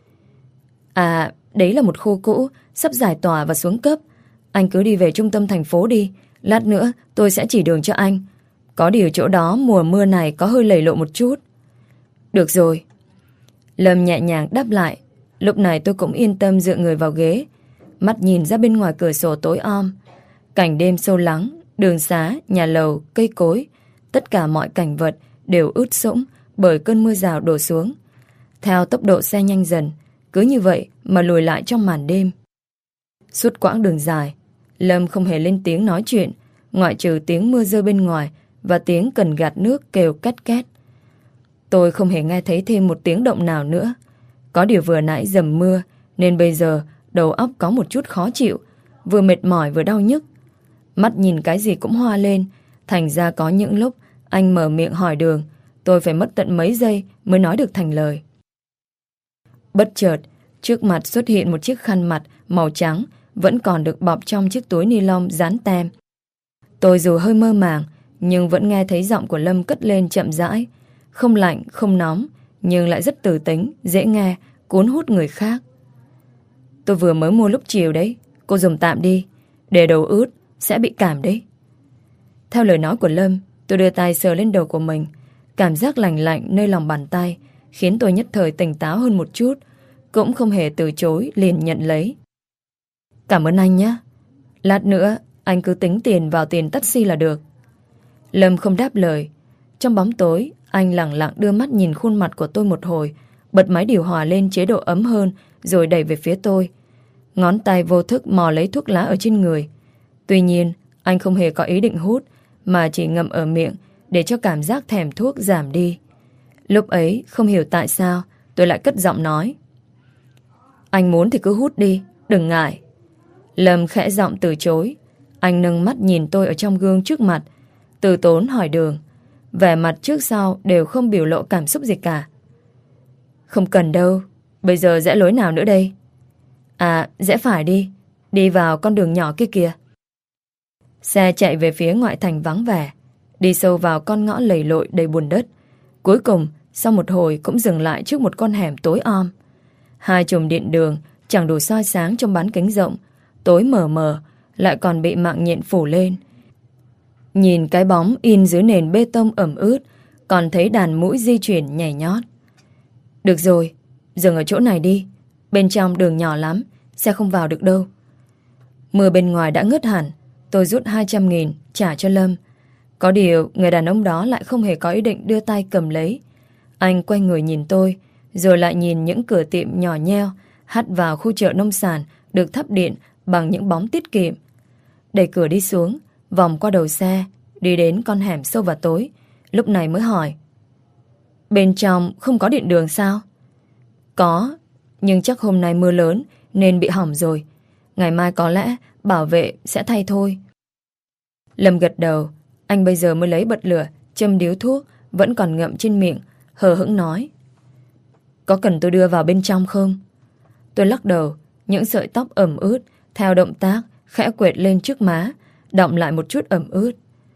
À, đấy là một khu cũ, sắp giải tỏa và xuống cấp. Anh cứ đi về trung tâm thành phố đi, lát nữa tôi sẽ chỉ đường cho anh. Có điều chỗ đó mùa mưa này có hơi lầy lộ một chút. Được rồi. Lâm nhẹ nhàng đáp lại. Lúc này tôi cũng yên tâm dựa người vào ghế, mắt nhìn ra bên ngoài cửa sổ tối om. Cảnh đêm sâu lắng, đường xá, nhà lầu, cây cối, tất cả mọi cảnh vật đều ướt sũng bởi cơn mưa rào đổ xuống. Theo tốc độ xe nhanh dần, cứ như vậy mà lùi lại trong màn đêm. Suốt quãng đường dài, Lâm không hề lên tiếng nói chuyện, ngoại trừ tiếng mưa rơi bên ngoài và tiếng cần gạt nước kêu két két. Tôi không hề nghe thấy thêm một tiếng động nào nữa. Có điều vừa nãy dầm mưa nên bây giờ đầu óc có một chút khó chịu, vừa mệt mỏi vừa đau nhức. Mắt nhìn cái gì cũng hoa lên, thành ra có những lúc anh mở miệng hỏi đường, tôi phải mất tận mấy giây mới nói được thành lời. Bất chợt, trước mặt xuất hiện một chiếc khăn mặt màu trắng vẫn còn được bọc trong chiếc túi ni lông dán tem. Tôi dù hơi mơ màng nhưng vẫn nghe thấy giọng của Lâm cất lên chậm rãi, không lạnh, không nóng, nhưng lại rất từ tính, dễ nghe, cuốn hút người khác. Tôi vừa mới mua lúc chiều đấy, cô dùng tạm đi, để đầu ướt, sẽ bị cảm đấy. Theo lời nói của Lâm, tôi đưa tay sờ lên đầu của mình, cảm giác lành lạnh nơi lòng bàn tay, khiến tôi nhất thời tỉnh táo hơn một chút, cũng không hề từ chối, liền nhận lấy. Cảm ơn anh nhé. Lát nữa, anh cứ tính tiền vào tiền taxi là được. Lâm không đáp lời. Trong bóng tối, anh lặng lặng đưa mắt nhìn khuôn mặt của tôi một hồi, bật máy điều hòa lên chế độ ấm hơn, rồi đẩy về phía tôi. Ngón tay vô thức mò lấy thuốc lá ở trên người. Tuy nhiên, anh không hề có ý định hút, mà chỉ ngậm ở miệng để cho cảm giác thèm thuốc giảm đi. Lúc ấy, không hiểu tại sao, tôi lại cất giọng nói. Anh muốn thì cứ hút đi, đừng ngại. Lâm khẽ giọng từ chối. Anh nâng mắt nhìn tôi ở trong gương trước mặt, từ tốn hỏi đường. Vẻ mặt trước sau đều không biểu lộ cảm xúc gì cả. Không cần đâu. Bây giờ rẽ lối nào nữa đây? À, rẽ phải đi. Đi vào con đường nhỏ kia kìa. Xe chạy về phía ngoại thành vắng vẻ, đi sâu vào con ngõ lầy lội đầy bùn đất. Cuối cùng, sau một hồi cũng dừng lại trước một con hẻm tối om. Hai chùm điện đường chẳng đủ soi sáng trong bán kính rộng, tối mờ mờ, lại còn bị mạng nhện phủ lên. Nhìn cái bóng in dưới nền bê tông ẩm ướt, còn thấy đàn mũi di chuyển nhảy nhót. Được rồi, dừng ở chỗ này đi. Bên trong đường nhỏ lắm, xe không vào được đâu. Mưa bên ngoài đã ngớt hẳn. Tôi rút hai trăm nghìn trả cho Lâm. Có điều người đàn ông đó lại không hề có ý định đưa tay cầm lấy. Anh quay người nhìn tôi, rồi lại nhìn những cửa tiệm nhỏ nheo hắt vào khu chợ nông sản được thắp điện bằng những bóng tiết kiệm. Đẩy cửa đi xuống, vòng qua đầu xe, đi đến con hẻm sâu và tối. Lúc này mới hỏi: bên trong không có điện đường sao? Có, nhưng chắc hôm nay mưa lớn nên bị hỏng rồi. Ngày mai có lẽ bảo vệ sẽ thay thôi. Lâm gật đầu. Anh bây giờ mới lấy bật lửa, châm điếu thuốc vẫn còn ngậm trên miệng, hờ hững nói: có cần tôi đưa vào bên trong không? Tôi lắc đầu. Những sợi tóc ẩm ướt theo động tác khẽ quệt lên trước má, đọng lại một chút ẩm ướt.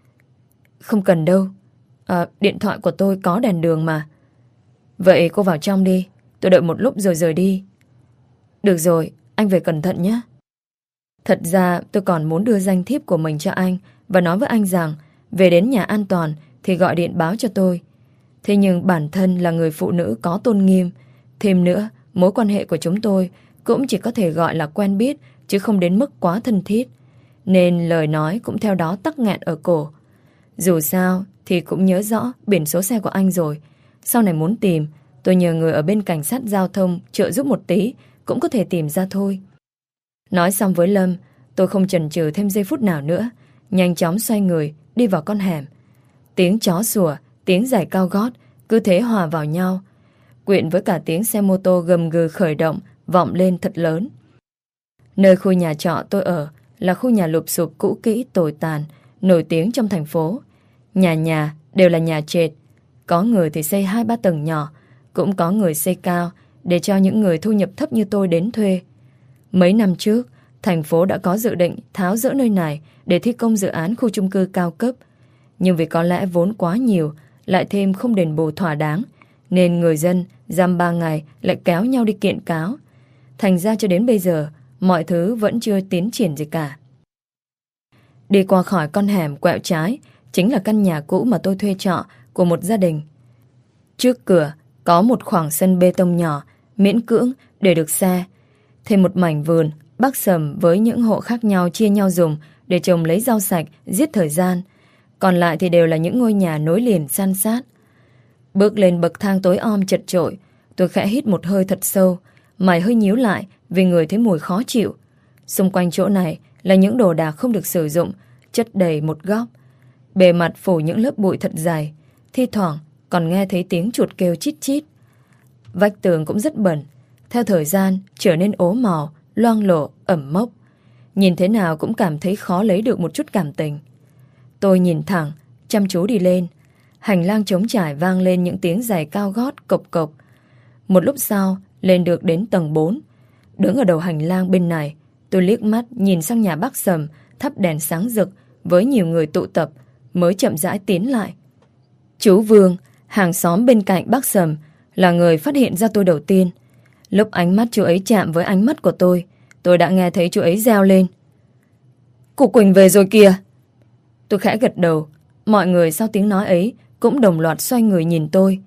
Không cần đâu. À, điện thoại của tôi có đèn đường mà. Vậy cô vào trong đi, tôi đợi một lúc rồi rời đi. Được rồi, anh về cẩn thận nhé. Thật ra tôi còn muốn đưa danh thiếp của mình cho anh và nói với anh rằng về đến nhà an toàn thì gọi điện báo cho tôi. Thế nhưng bản thân là người phụ nữ có tôn nghiêm. Thêm nữa, mối quan hệ của chúng tôi cũng chỉ có thể gọi là quen biết, chứ không đến mức quá thân thiết. Nên lời nói cũng theo đó tắc nghẹn ở cổ. Dù sao thì cũng nhớ rõ biển số xe của anh rồi. Sau này muốn tìm, tôi nhờ người ở bên cảnh sát giao thông trợ giúp một tí, cũng có thể tìm ra thôi. Nói xong với Lâm, tôi không chần chừ thêm giây phút nào nữa, nhanh chóng xoay người đi vào con hẻm. Tiếng chó sủa, tiếng giày cao gót cứ thế hòa vào nhau, quyện với cả tiếng xe mô tô gầm gừ khởi động vọng lên thật lớn. Nơi khu nhà trọ tôi ở là khu nhà lụp xụp cũ kỹ tồi tàn, nổi tiếng trong thành phố. Nhà nhà đều là nhà trệt. Có người thì xây hai ba tầng nhỏ, cũng có người xây cao để cho những người thu nhập thấp như tôi đến thuê. Mấy năm trước, thành phố đã có dự định tháo dỡ nơi này để thi công dự án khu chung cư cao cấp. Nhưng vì có lẽ vốn quá nhiều, lại thêm không đền bù thỏa đáng, nên người dân dăm ba ngày lại kéo nhau đi kiện cáo. Thành ra cho đến bây giờ, mọi thứ vẫn chưa tiến triển gì cả. Đi qua khỏi con hẻm quẹo trái chính là căn nhà cũ mà tôi thuê trọ của một gia đình. Trước cửa có một khoảng sân bê tông nhỏ, miễn cưỡng để được xe. Thêm một mảnh vườn bắc sầm với những hộ khác nhau chia nhau dùng để trồng lấy rau sạch, giết thời gian. Còn lại thì đều là những ngôi nhà nối liền san sát. Bước lên bậc thang tối om chật chội, tôi khẽ hít một hơi thật sâu, mày hơi nhíu lại vì người thấy mùi khó chịu. Xung quanh chỗ này là những đồ đạc không được sử dụng, chất đầy một góc. Bề mặt phủ những lớp bụi thật dày, thi thoảng còn nghe thấy tiếng chuột kêu chít chít. Vách tường cũng rất bẩn, theo thời gian trở nên ố màu, loang lổ, ẩm mốc. Nhìn thế nào cũng cảm thấy khó lấy được một chút cảm tình. Tôi nhìn thẳng, chăm chú đi lên. Hành lang trống trải vang lên những tiếng giày cao gót cộc cộc. Một lúc sau, lên được đến tầng bốn. Đứng ở đầu hành lang bên này, tôi liếc mắt nhìn sang nhà bác Sầm thắp đèn sáng rực với nhiều người tụ tập, mới chậm rãi tiến lại. Chú Vương, hàng xóm bên cạnh bác Sầm, là người phát hiện ra tôi đầu tiên. Lúc ánh mắt chú ấy chạm với ánh mắt của tôi, tôi đã nghe thấy chú ấy reo lên: "Cụ Quỳnh về rồi kìa!" Tôi khẽ gật đầu. Mọi người sau tiếng nói ấy cũng đồng loạt xoay người nhìn tôi.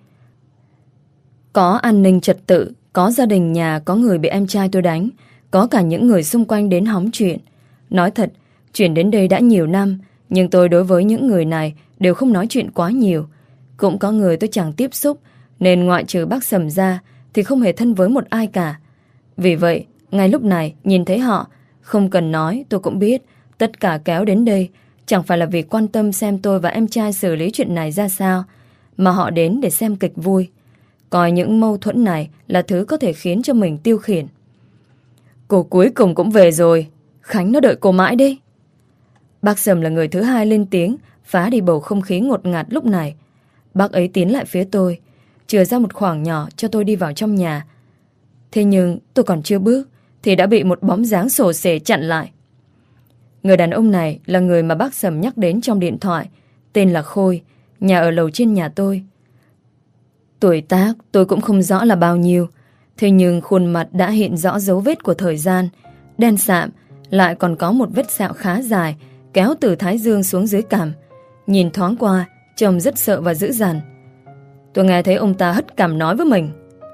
Có an ninh trật tự, có gia đình nhà có người bị em trai tôi đánh, có cả những người xung quanh đến hóng chuyện. Nói thật, chuyển đến đây đã nhiều năm, nhưng tôi đối với những người này đều không nói chuyện quá nhiều. Cũng có người tôi chẳng tiếp xúc, nên ngoại trừ bác Sầm ra thì không hề thân với một ai cả. Vì vậy, ngay lúc này nhìn thấy họ, không cần nói tôi cũng biết tất cả kéo đến đây chẳng phải là vì quan tâm xem tôi và em trai xử lý chuyện này ra sao, mà họ đến để xem kịch vui, coi những mâu thuẫn này là thứ có thể khiến cho mình tiêu khiển. Cô cuối cùng cũng về rồi, Khánh nó đợi cô mãi đấy. Bác Sầm là người thứ hai lên tiếng, phá đi bầu không khí ngột ngạt lúc này. Bác ấy tiến lại phía tôi, chừa ra một khoảng nhỏ cho tôi đi vào trong nhà. Thế nhưng tôi còn chưa bước thì đã bị một bóng dáng xổ xể chặn lại. Người đàn ông này là người mà bác Sầm nhắc đến trong điện thoại, tên là Khôi, nhà ở lầu trên nhà tôi. Tuổi tác tôi cũng không rõ là bao nhiêu, thế nhưng khuôn mặt đã hiện rõ dấu vết của thời gian, đen sạm, lại còn có một vết sẹo khá dài kéo từ thái dương xuống dưới cằm. Nhìn thoáng qua, trông rất sợ và dữ dằn. Tôi nghe thấy ông ta hất cằm nói với mình: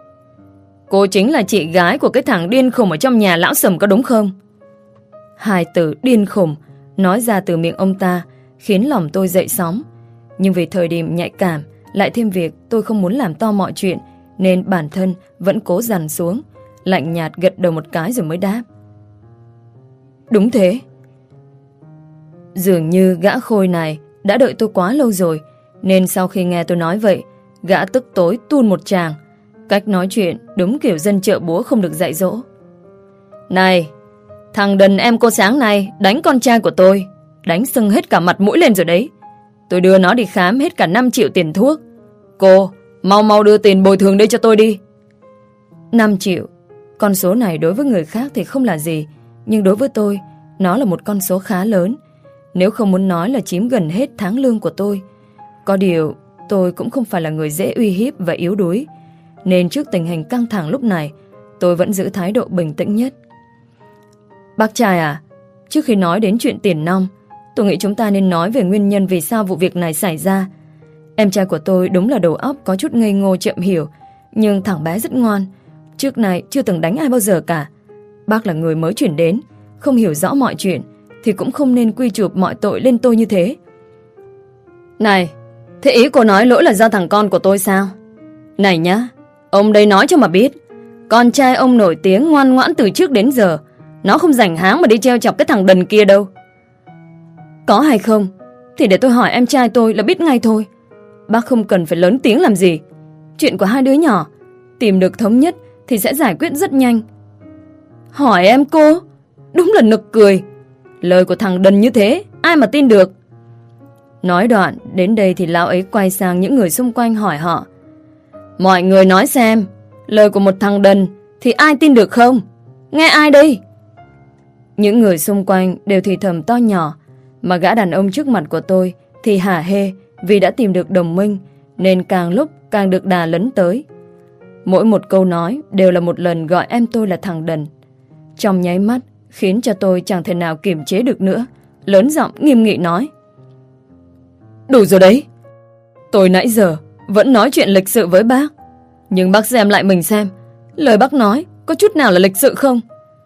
Cô chính là chị gái của cái thằng điên khùng ở trong nhà lão Sầm có đúng không? Hai từ điên khùng nói ra từ miệng ông ta khiến lòng tôi dậy sóng. Nhưng vì thời điểm nhạy cảm, lại thêm việc tôi không muốn làm to mọi chuyện, nên bản thân vẫn cố dằn xuống, lạnh nhạt gật đầu một cái rồi mới đáp: Đúng thế. Dường như gã Khôi này đã đợi tôi quá lâu rồi, nên sau khi nghe tôi nói vậy, gã tức tối tuôn một tràng. Cách nói chuyện đúng kiểu dân chợ búa không được dạy dỗ. Này, thằng đần em cô sáng nay đánh con trai của tôi, đánh sưng hết cả mặt mũi lên rồi đấy. Tôi đưa nó đi khám hết cả năm triệu tiền thuốc. Cô, mau mau đưa tiền bồi thường đây cho tôi đi. năm triệu. Con số này đối với người khác thì không là gì, nhưng đối với tôi, nó là một con số khá lớn. Nếu không muốn nói là chiếm gần hết tháng lương của tôi. Có điều, tôi cũng không phải là người dễ uy hiếp và yếu đuối, nên trước tình hình căng thẳng lúc này, tôi vẫn giữ thái độ bình tĩnh nhất. Bác trai à, trước khi nói đến chuyện tiền nong, tôi nghĩ chúng ta nên nói về nguyên nhân vì sao vụ việc này xảy ra. Em trai của tôi đúng là đầu óc có chút ngây ngô chậm hiểu, nhưng thằng bé rất ngoan. Trước này chưa từng đánh ai bao giờ cả. Bác là người mới chuyển đến, không hiểu rõ mọi chuyện, thì cũng không nên quy chụp mọi tội lên tôi như thế. Này, thế ý cô nói lỗi là do thằng con của tôi sao? Này nhá, ông đây nói cho mà biết, con trai ông nổi tiếng ngoan ngoãn từ trước đến giờ, nó không rảnh háng mà đi trêu chọc cái thằng đần kia đâu. Có hay không thì để tôi hỏi em trai tôi là biết ngay thôi. Bác không cần phải lớn tiếng làm gì. Chuyện của hai đứa nhỏ, tìm được thống nhất thì sẽ giải quyết rất nhanh. Hỏi em cô, đúng là nực cười. Lời của thằng đần như thế, ai mà tin được. Nói đoạn, đến đây thì lão ấy quay sang những người xung quanh hỏi họ: Mọi người nói xem, lời của một thằng đần thì ai tin được không? Nghe ai đây? Những người xung quanh đều thì thầm to nhỏ, mà gã đàn ông trước mặt của tôi thì hả hê vì đã tìm được đồng minh, nên càng lúc càng được đà lấn tới. Mỗi một câu nói đều là một lần gọi em tôi là thằng đần. Trong nháy mắt khiến cho tôi chẳng thể nào kiềm chế được nữa, lớn giọng nghiêm nghị nói: Đủ rồi đấy. Tôi nãy giờ vẫn nói chuyện lịch sự với bác, nhưng bác xem lại mình xem, lời bác nói có chút nào là lịch sự không?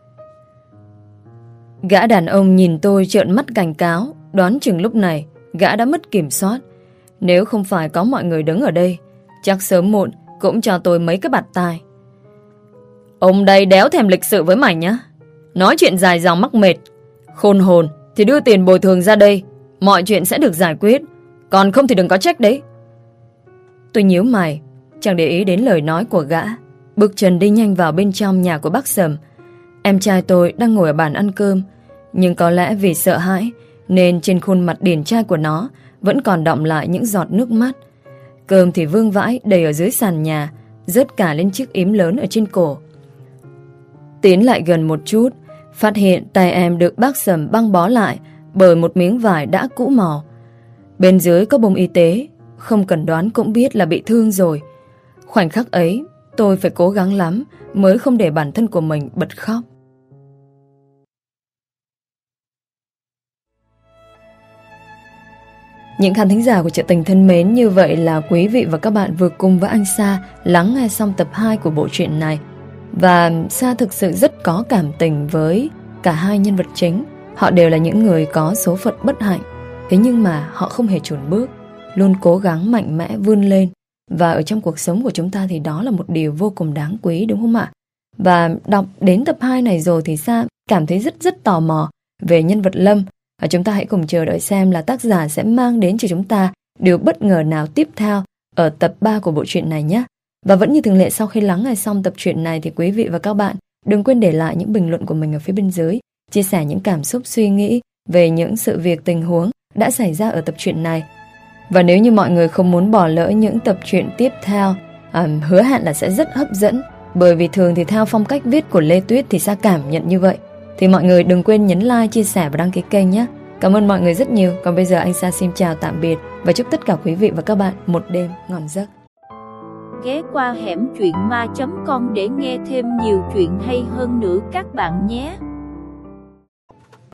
Gã đàn ông nhìn tôi trợn mắt cảnh cáo. Đoán chừng lúc này gã đã mất kiểm soát. Nếu không phải có mọi người đứng ở đây, chắc sớm muộn cũng cho tôi mấy cái bạt tai. Ông đây đéo thèm lịch sự với mày nhá. Nói chuyện dài dòng mắc mệt. Khôn hồn thì đưa tiền bồi thường ra đây, mọi chuyện sẽ được giải quyết. Còn không thì đừng có trách đấy. Tôi nhíu mày, chẳng để ý đến lời nói của gã, bước chân đi nhanh vào bên trong nhà của bác Sầm. Em trai tôi đang ngồi ở bàn ăn cơm, nhưng có lẽ vì sợ hãi nên trên khuôn mặt điển trai của nó vẫn còn đọng lại những giọt nước mắt. Cơm thì vương vãi đầy ở dưới sàn nhà, rớt cả lên chiếc ím lớn ở trên cổ. Tiến lại gần một chút, phát hiện tay em được bác Sầm băng bó lại bởi một miếng vải đã cũ màu. Bên dưới có bông y tế, không cần đoán cũng biết là bị thương rồi. Khoảnh khắc ấy, tôi phải cố gắng lắm mới không để bản thân của mình bật khóc. Những khán thính giả của Chợ Tình thân mến, như vậy là quý vị và các bạn vừa cùng với anh Sa lắng nghe xong tập hai của bộ truyện này. Và Sa thực sự rất có cảm tình với cả hai nhân vật chính. Họ đều là những người có số phận bất hạnh, thế nhưng mà họ không hề chùn bước, luôn cố gắng mạnh mẽ vươn lên. Và ở trong cuộc sống của chúng ta thì đó là một điều vô cùng đáng quý, đúng không ạ? Và đọc đến tập hai này rồi thì Sa cảm thấy rất rất tò mò về nhân vật Lâm. Và chúng ta hãy cùng chờ đợi xem là tác giả sẽ mang đến cho chúng ta điều bất ngờ nào tiếp theo ở tập ba của bộ truyện này nhé. Và vẫn như thường lệ, sau khi lắng nghe xong tập truyện này thì quý vị và các bạn đừng quên để lại những bình luận của mình ở phía bên dưới, chia sẻ những cảm xúc suy nghĩ về những sự việc tình huống đã xảy ra ở tập truyện này. Và nếu như mọi người không muốn bỏ lỡ những tập truyện tiếp theo, à, hứa hẹn là sẽ rất hấp dẫn, bởi vì thường thì theo phong cách viết của Lê Tuyết thì Sa cảm nhận như vậy. thì mọi người đừng quên nhấn like, chia sẻ và đăng ký kênh nhé. Cảm ơn mọi người rất nhiều. Còn bây giờ anh Sa xin chào tạm biệt và chúc tất cả quý vị và các bạn một đêm ngon giấc. Ghé qua hẻm truyện ma chấm com để nghe thêm nhiều chuyện hay hơn nữa các bạn nhé.